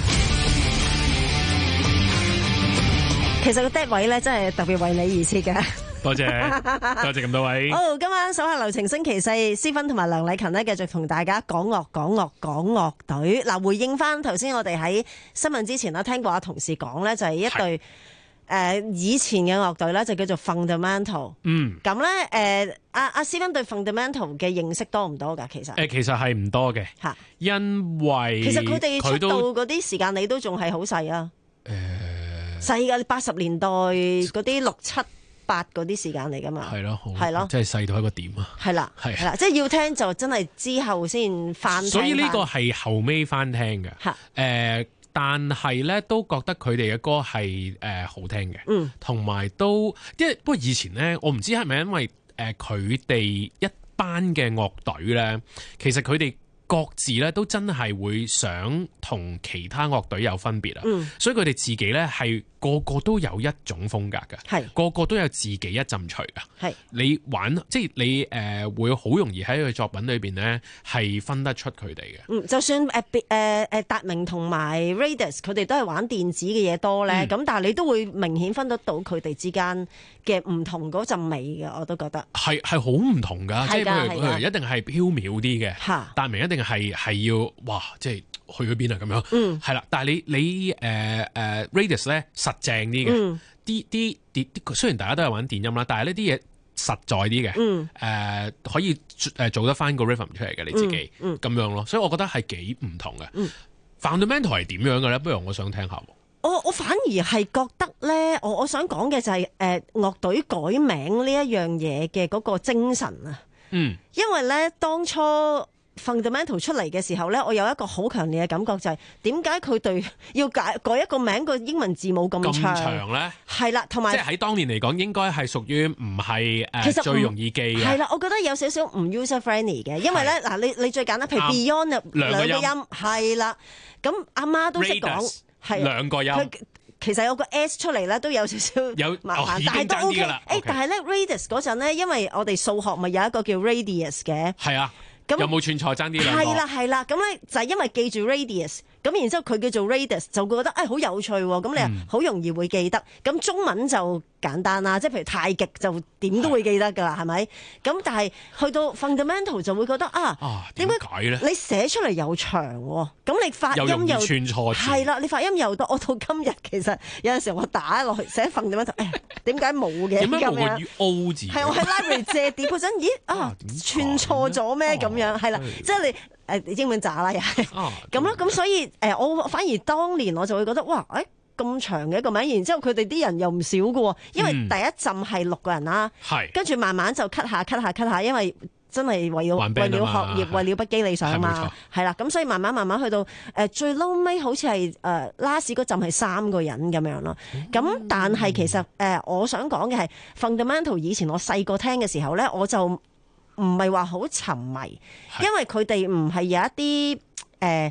其實個 dead 位咧，真係特別為你而設嘅。 多謝多謝咁多位。 好，今晚手下留情星期四，思芬同埋梁禮勤呢，繼續同大家講樂講樂講樂隊。嗱，回應翻頭先我哋喺新聞之前咧，聽過阿同事講咧，就係一隊。誒、呃、以前嘅樂隊咧就叫做 Fundamental，嗯，咁咧誒阿阿思芬對 Fundamental 嘅認識多唔多㗎？其實誒、 呃、其實係唔多嘅，嚇，因為其實佢哋出道都嗰啲時間你都仲係好細啊，誒細㗎，八十年代嗰啲六七八嗰啲時間嚟㗎嘛，係咯，係咯， 即係細到一個點啊， 係啦，係係啦，即係要聽就真係之後先翻聽， 所以呢個係後尾翻聽嘅，嚇，誒、呃。但係咧，都覺得佢哋嘅歌係誒、呃、好聽嘅，嗯，同埋都，因為不過以前咧，我唔知係咪因為誒佢哋一班嘅樂隊咧，其實佢哋各自咧都真係會想同其他樂隊有分別啊，嗯，所以佢哋自己咧係個個都有一種風格嘅，係個個都有自己一陣錘嘅，係你玩即係你誒、呃、會好容易喺佢作品裏邊咧係分得出佢哋嘅。嗯， 就算誒誒誒達明同埋 Raidas 佢哋都係玩電子嘅嘢多咧，咁、嗯、但係你都會明顯分得到佢哋之間嘅唔同嗰陣味嘅，我都覺得係係好唔同㗎，即係譬如譬如一定係飄渺啲嘅，達明一定係係要哇即係。去咗邊啊？咁樣，嗯，係啦。但係你你誒誒、呃、Raidas 咧實正啲嘅，啲啲啲雖然大家都係玩電音啦，但係呢啲嘢實在啲嘅，嗯，誒、呃、可以誒做得翻個 rhythm 出嚟嘅你自己，咁、嗯嗯、樣咯。所以我覺得係幾唔同嘅。嗯、Fundamental 係點樣嘅咧？不如我想聽下。 我我反而係覺得咧，我我想講嘅就係誒樂隊改名呢一樣嘢嘅嗰個精神啊。嗯，因為咧當初。Fundamental 出嚟嘅時候咧，我有一個好強烈嘅感覺，就係點解佢對要改改一個名，個英文字母咁長咁長咧？係啦，同埋即係喺當年嚟講，應該係屬於唔係誒最容易記嘅。係啦，我覺得有少少唔 user friendly 嘅，因為咧嗱，你你最簡單，譬如 Beyond 兩個音係啦，咁阿媽都識講係兩個音。 其實有個 S 出嚟咧，都有少少有麻煩，哦、但係都 OK。誒、okay，但係咧 Raidas 嗰陣咧，因為我哋數學咪有一個叫 Radius 嘅，係啊。 有冇串錯爭啲兩個？ 係啦係啦，咁咧就係因為記住 Radius，咁然之後佢叫做 Raidas，就會覺得誒好、哎、有趣喎，咁你好容易會記得。咁、嗯、中文就簡單啦，即係譬如太極就點都會記得㗎啦，係咪？咁但係去到 Fundamental 就會覺得啊，點解咧？你寫出嚟又長喎，咁你發音又，又串錯，係啦，你發音又多。我到今日其實有陣時我打落去寫 Fundamental， 誒點解冇嘅？點解冇個 O 字？係我喺 library 借碟嗰陣，咦啊串錯咗咩咁樣？係啦，即係你誒英文渣啦又係咁咯。咁所以誒，我反而當年我就會覺得哇，誒咁長嘅一個名，然之後佢哋啲人又唔少㗎，因為第一陣係六個人啦，係跟住慢慢就 cut 下 cut 下 cut 下，因為真係為咗為了學業，為了不羈理想嘛，係啦。咁所以慢慢慢慢去到誒最撈尾，好似係誒 last 嗰陣係三個人咁樣咯。咁、嗯、但係其實誒、呃、我想講嘅係 Fundamental 以前我細個聽嘅時候咧，我就唔係話好沉迷，因為佢哋唔係有一啲誒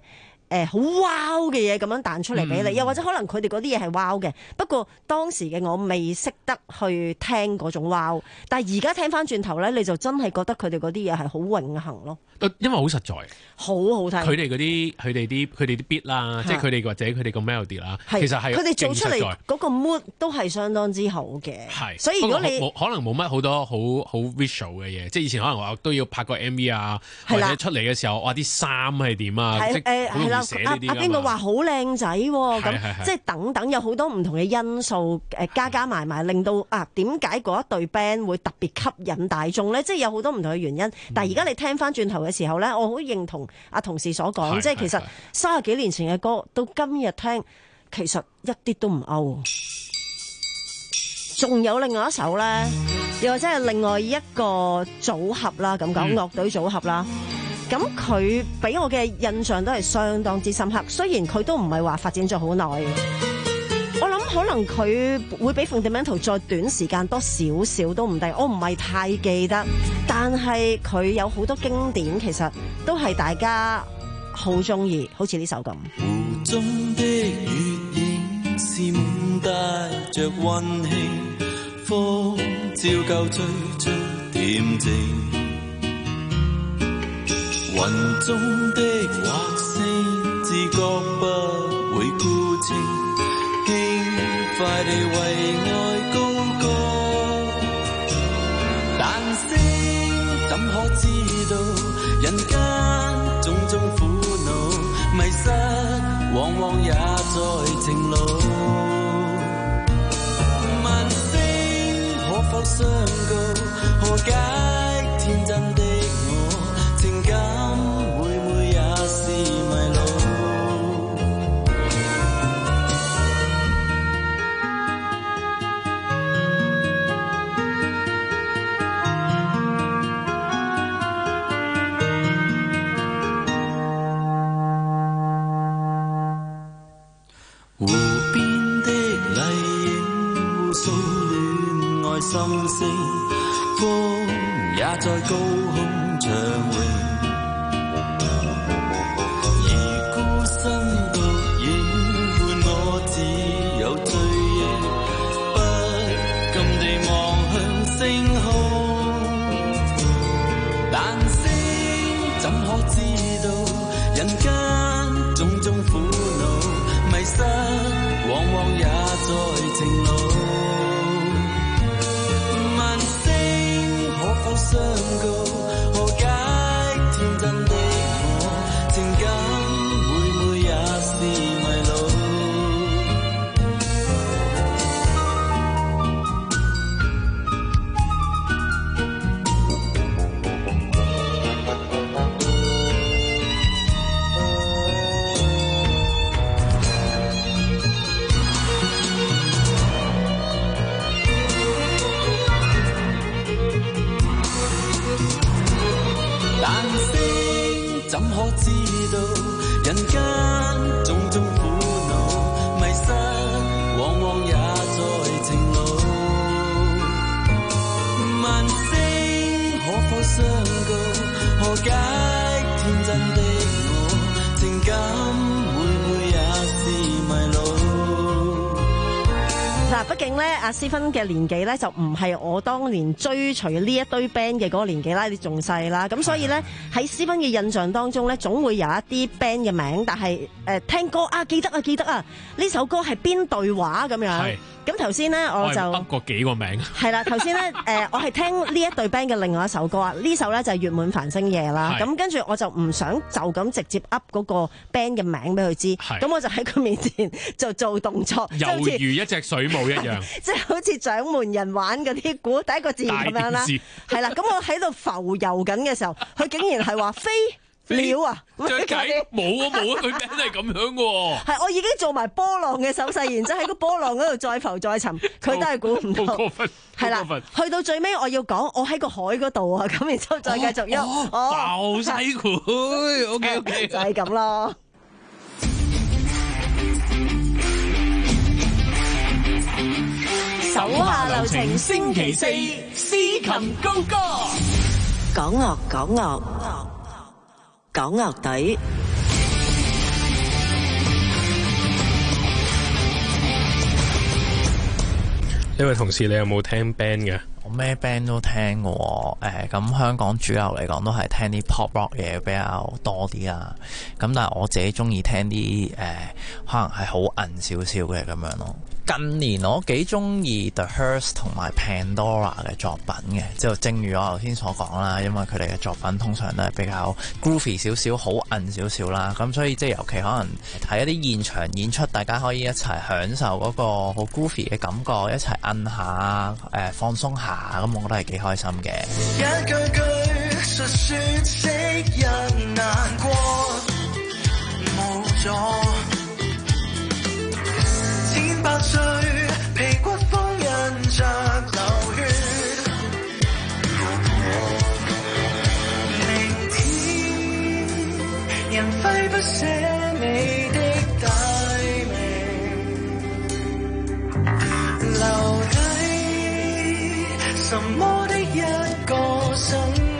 誒好 wow 嘅嘢咁樣彈出嚟俾你， 嗯、 又或者可能佢哋嗰啲嘢係 wow 嘅，不過當時嘅我未識得去聽嗰種 wow， 但係而家聽翻轉頭咧，你就真係覺得佢哋嗰啲嘢係好永恆咯。 因為好實在， 好好聽。 佢哋嗰啲佢哋啲佢哋啲 beat 啦，即係佢哋或者佢哋個 melody 啦，其實係佢哋做出嚟嗰個 mood 都係相當之好嘅。 係， 所以如果你可能冇乜好多好好 visual 嘅嘢，即係以前可能我都要拍個 M V 啊，或者出嚟嘅時候，哇啲衫係點啊，即係好容易寫呢啲㗎嘛。阿邊個話好靚仔喎？咁即係等等有好多唔同嘅因素誒加加埋埋，令到啊點解嗰一隊 band 會特別吸引大眾咧？即係有好多唔同嘅原因。但係而家你聽翻轉頭嘅時候咧，我好認同阿同事所講，即係其實三十幾年前嘅歌到今日聽，其實一啲都唔 out。仲有另外一首咧，又或者係另外一個組合啦，咁講樂隊組合啦。咁佢俾我嘅印象都係相當之深刻，雖然佢都唔係話發展咗好耐。我諗可能佢會比 Fundamental 再短時間多少少都唔定，我唔係太記得，但係佢有好多經典，其實都係大家好中意，好似呢首咁。 湖中的月影是滿帶着溫馨，風照舊吹出恬靜，雲中的畫星自覺不會孤清，快地為愛高歌，但星怎可知道人間種種苦惱，迷失往往也在情路。萬星可否相告？何解天真的我情感每每也是迷路？湖邊的麗影互訴戀愛心聲，風也在高空暢泳，而孤身獨影伴我只有醉影，不禁地望向星空，但星怎可知道人間種種苦惱，迷失往往也在情路。萬星可否相告？何解天真的我情感每每也是迷路？怎可知道人間種種苦惱，迷失往往也在情路。萬星可否相告？何解天真的我情感每每也是迷路？ 嗱，畢竟咧，阿斯芬嘅年紀咧就唔係我當年追隨呢一堆 band 嘅嗰個年紀啦，你仲細啦，咁所以咧喺斯芬嘅印象當中咧，總會有一啲 band 嘅名，但係誒、呃、聽歌啊，記得啊，記得啊，呢首歌係邊隊話咁樣。咁頭先咧我就噏過幾個名。係啦，頭先咧誒，我係聽呢一隊 band 嘅另外一首歌啊，呢首咧就係、是《月滿繁星夜》啦。咁跟住我就唔想就咁直接噏嗰個 band 嘅名俾佢知，咁我就喺佢面前就做動作， 猶如一隻水母一樣， 即係好似掌門人玩嗰啲估第一個字咁樣啦。係啦，咁我喺度浮游緊嘅時候，佢竟然係話飛鳥啊！ 雀仔冇啊冇啊，佢名係咁樣喎。 係我已經做埋波浪嘅手勢，然之後喺個波浪嗰度再浮再沉，佢都係估唔到。 好過分， 係啦，去到最尾我要講，我喺個海嗰度啊，咁然之後再繼續喐。 哦，爆晒佢 ，OK OK， 就係咁咯。 手下留情，星期四司琴高歌， 港樂港樂港樂隊。 呢位同事，你有冇聽 band 嘅？ 我咩 band 都聽嘅喎，誒咁香港主流嚟講都係聽啲 pop rock 嘢比較多啲啦。咁但係我自己中意聽啲誒、呃，可能係好銀少少嘅咁樣咯。近年我幾中意 The Hurts 同埋 Pandora 嘅作品嘅，就正如我頭先所講啦，因為佢哋嘅作品通常都係比較 groovy 少少，好銀少少啦。咁所以即係尤其可能睇一啲現場演出，大家可以一齊享受嗰個好 groovy 嘅感覺，一齊摁下誒、呃、放鬆下，咁我覺得係幾開心嘅。 一句句述說昔日難過無助，千百歲皮骨封印着流血，明天人揮不捨你的大名，留低什麼的一個生命。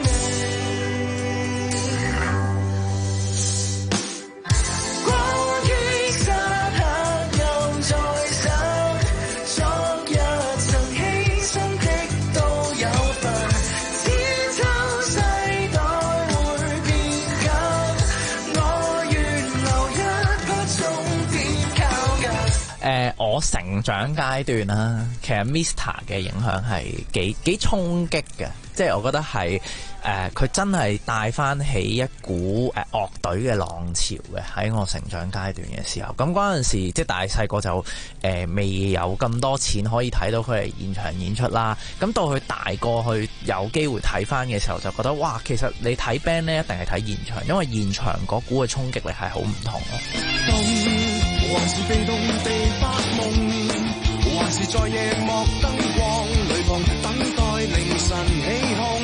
誒，我成長階段啦，其實 Mr. 嘅影響係幾幾衝擊嘅，即係我覺得係誒，佢、呃、真係帶翻起一股誒、呃、樂隊嘅浪潮嘅，喺我成長階段嘅時候。咁嗰陣時即係大細個就誒、呃、未有咁多錢可以睇到佢哋現場演出啦。咁到佢大個去有機會睇翻嘅時候，就覺得哇，其實你睇 band 咧一定係睇現場，因為現場嗰股嘅衝擊力係好唔同咯。 還是被動地發夢，還是在夜幕燈光裏旁等待凌晨起哄。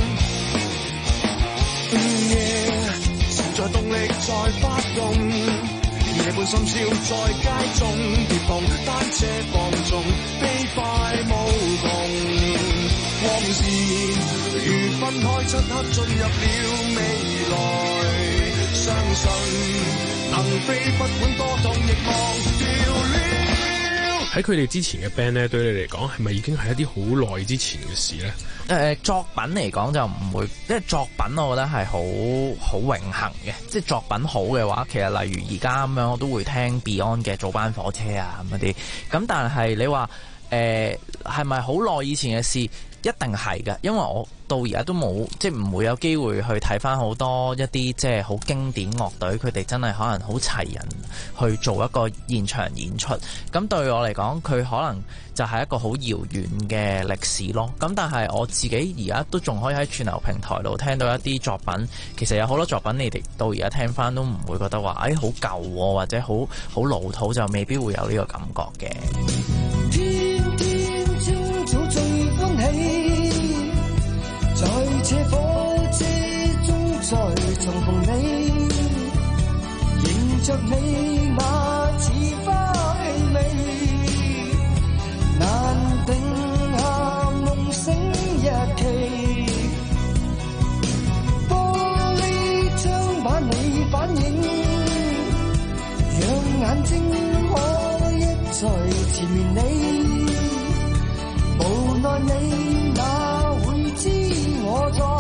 午夜潛在動力在發動，夜半深宵在街中跌碰，單車放縱飛快舞動。往事如分開漆黑進入了未來，相信能飛不管多動亦忘掉了。 喺佢哋之前嘅 band 咧，對你嚟講係咪已經係一啲好耐之前嘅事咧？誒、 呃，作品嚟講就唔會，因為作品我覺得係好好榮幸嘅。即係作品好嘅話，其實例如而家咁樣，我都會聽 Beyond 嘅早班火車啊咁嗰啲。咁但係你話誒係咪好耐以前嘅事？一定係嘅，因為我到而家都冇，即係唔會有機會去睇翻好多一啲即係好經典樂隊，佢哋真係可能好齊人去做一個現場演出。咁對我嚟講，佢可能就係一個好遙遠嘅歷史咯。咁但係我自己而家都仲可以喺串流平台度聽到一啲作品，其實有好多作品你哋到而家聽翻都唔會覺得話誒好舊喎，或者好好老土，就未必會有呢個感覺嘅。 天天清早最歡喜，在這火車中再重逢你，迎着你那似花氣味，難定下夢醒日期，玻璃窗把你反映，讓眼睛可一再纏綿你，無奈你哪會知我在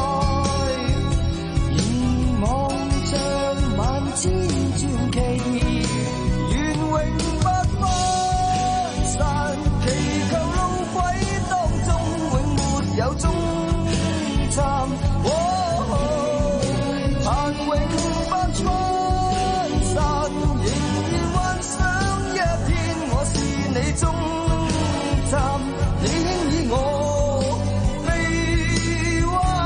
凝望着萬千傳奇，願永不分散，祈求路軌當中永沒有終站，盼永不分散，仍然幻想一天我是你終站，你輕以我飛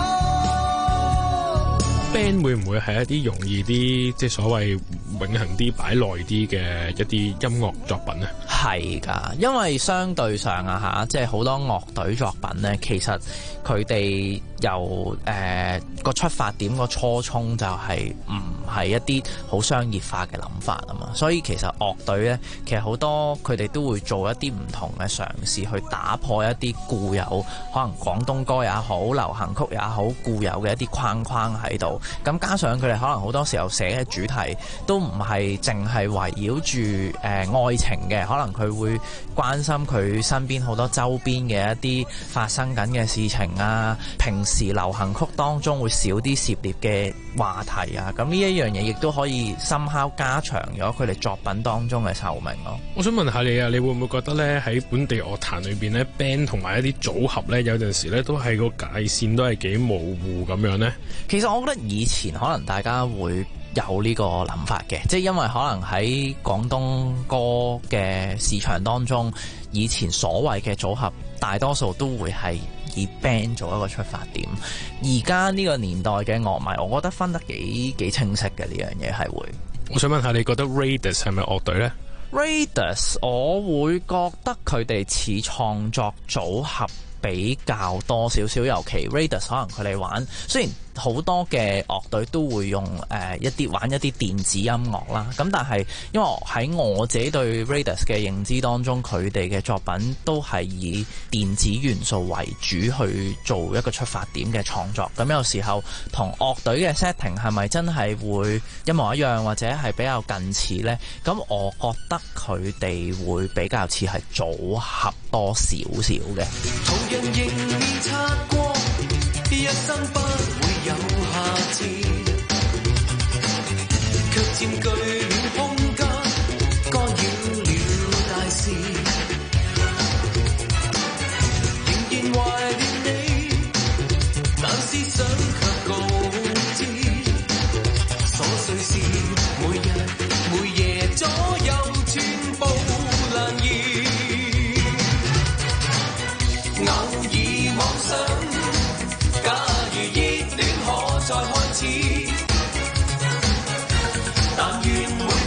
劃。 band 會唔會係一啲容易啲，即係所謂永恆啲擺耐啲嘅一啲音樂作品呢？ 係㗎，因為相對上啊嚇，即係好多樂隊作品呢，其實佢哋由誒個、呃、出發點個初衷就係唔係一啲好商業化嘅諗法啊嘛，所以其實樂隊呢，其實好多佢哋都會做一啲唔同嘅嘗試去打破一啲固有可能廣東歌也好、流行曲也好固有嘅一啲框框喺度。咁加上佢哋可能好多時候寫嘅主題都唔係淨係圍繞住誒、呃、愛情嘅，可能佢會關心佢身邊好多周邊嘅一啲發生緊嘅事情啊，平時流行曲當中會少啲涉獵嘅話題啊，咁呢一樣嘢亦都可以深刻加長咗佢哋作品當中嘅壽命咯。 我想問下你啊，你會唔會覺得咧喺本地樂壇裏邊咧 band 同埋一啲組合咧有陣時咧都係個界線都係幾模糊咁樣呢？ 其實我覺得以前可能大家會有呢個諗法嘅，即係因為可能喺廣東歌嘅市場當中，以前所謂嘅組合大多數都會係以 band 做一個出發點。而家呢個年代嘅樂迷，我覺得分得幾幾清晰嘅，呢樣嘢係會。 我想問下，你覺得 Raidas 係咪樂隊呢？ Raidas 我會覺得佢哋似創作組合比較多少少，尤其 Raidas 可能佢哋玩，雖然好多嘅樂隊都會用誒、呃、一啲玩一啲電子音樂啦，咁但係因為喺我自己對 Raidas 嘅認知當中，佢哋嘅作品都係以電子元素為主去做一個出發點嘅創作，咁有時候同樂隊嘅 setting 係咪真係會一模一樣，或者係比較近似呢？咁我覺得佢哋會比較似係組合多少少嘅。 途人迎面擦過，一生不會有下次，卻佔據了空間，干擾了大事。仍然懷念你，但思想卻告知，瑣碎事每日每夜左右全部難言。偶爾妄想，假如熱戀可再開始，但願每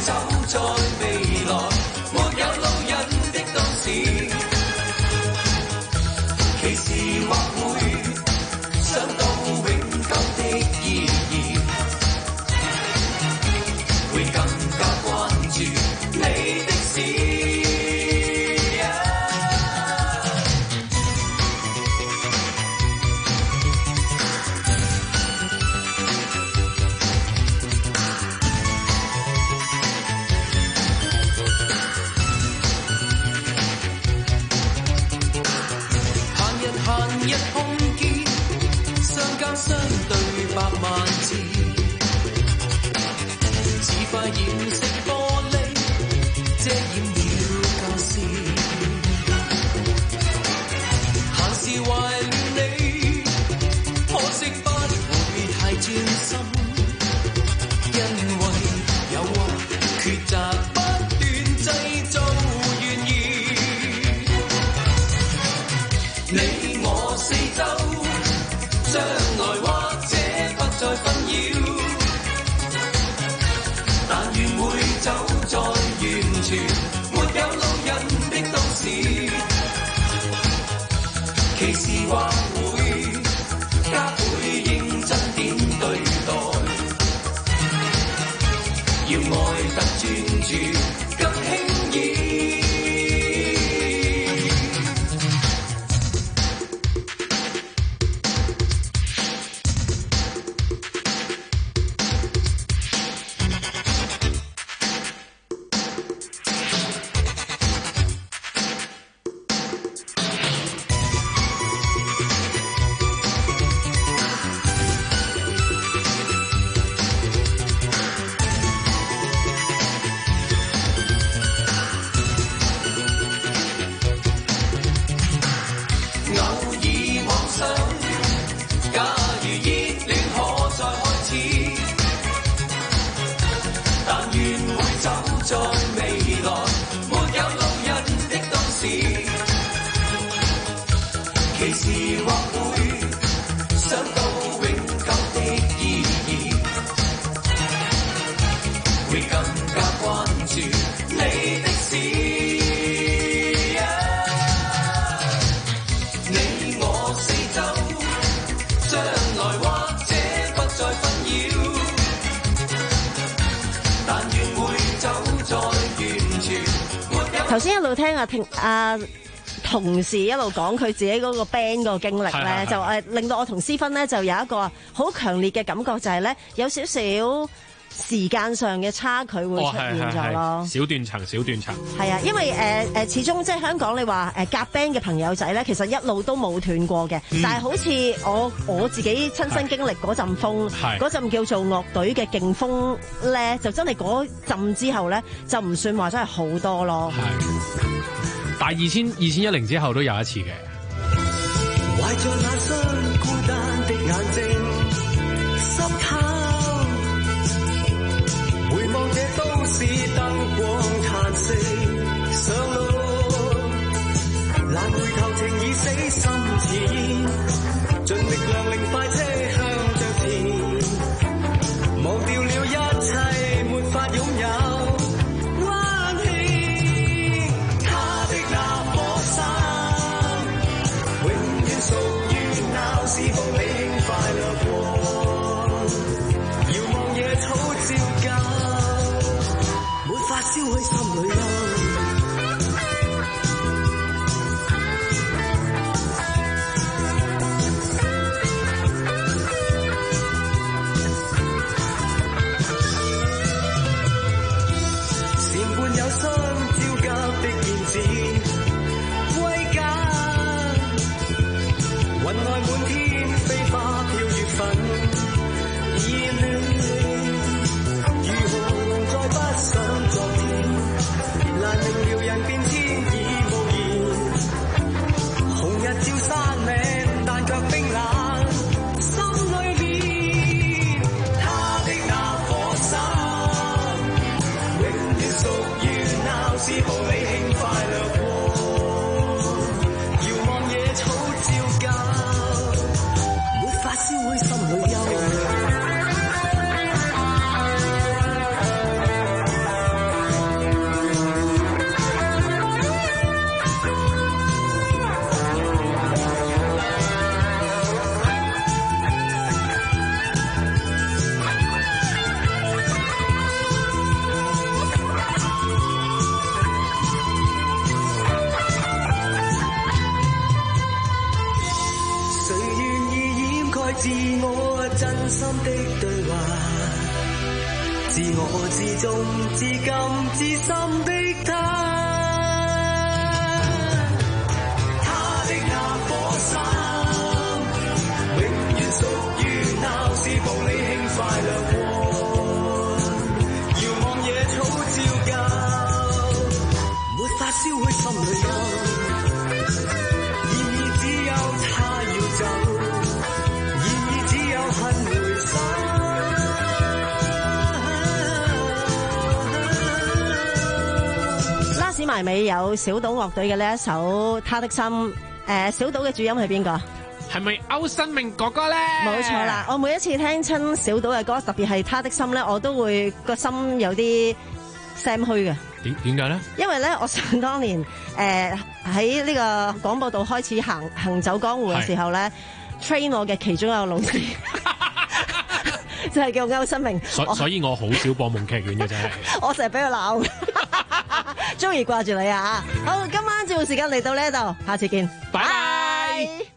頭先一路聽啊聽啊同事一路講佢自己嗰個 band 個經歷咧，就誒令到我同思芬咧就有一個好強烈嘅感覺，就係咧有少少時間上嘅差距會出現咗咯。 哦、小斷層，小斷層。係啊，因為誒誒、呃，始終即係香港，你話誒夾 band 嘅朋友仔咧，其實一路都冇斷過嘅。嗯、但係好似我我自己親身經歷嗰陣風，嗰陣叫做樂隊嘅勁風咧，就真係嗰陣之後咧，就唔算話真係好多咯。 但係二千二千一零之後都有一次嘅。 懷着那雙孤單的眼睛，濕透，回望這都市燈光嘆息，上路，難回頭情已死心遲延，盡力量令快車向着前，忘掉了一切，沒法擁有。是否你輕快樂過？遙望野草照舊，沒法燒去心裏憂。善伴有心焦急的燕子，歸家，雲外滿天。粉熱戀，如何能再不想昨天？難明了人變遷已無言，紅日照山嶺，但卻冰冷心裏面。他的那顆心，永遠屬於鬧市無理輕快樂過，遙望野草照舊。燒毀心裏憂，自我真心的對話，自我自重自禁自心的他，他的那顆心永遠屬於鬧市無理輕快樂過，遙望野草照舊，沒法燒毀心裏憂，然而只有他要走。 拉史埋尾有小島樂隊嘅呢一首《他的心》，誒、呃，小島嘅主音係邊個？ 係咪歐新明哥哥咧？ 冇錯啦！我每一次聽親小島嘅歌，特別係《他的心》咧，我都會個心有啲聲虛嘅。 點點解咧？因為咧，我想當年誒喺呢個廣播道開始行行走江湖嘅時候咧。train 我嘅其中一個老師就係叫歐新明， 所所以我好少播夢劇院嘅真係， 我成日俾佢鬧，中意掛住你啊！好，今晚節目時間嚟到呢度，下次見，拜拜。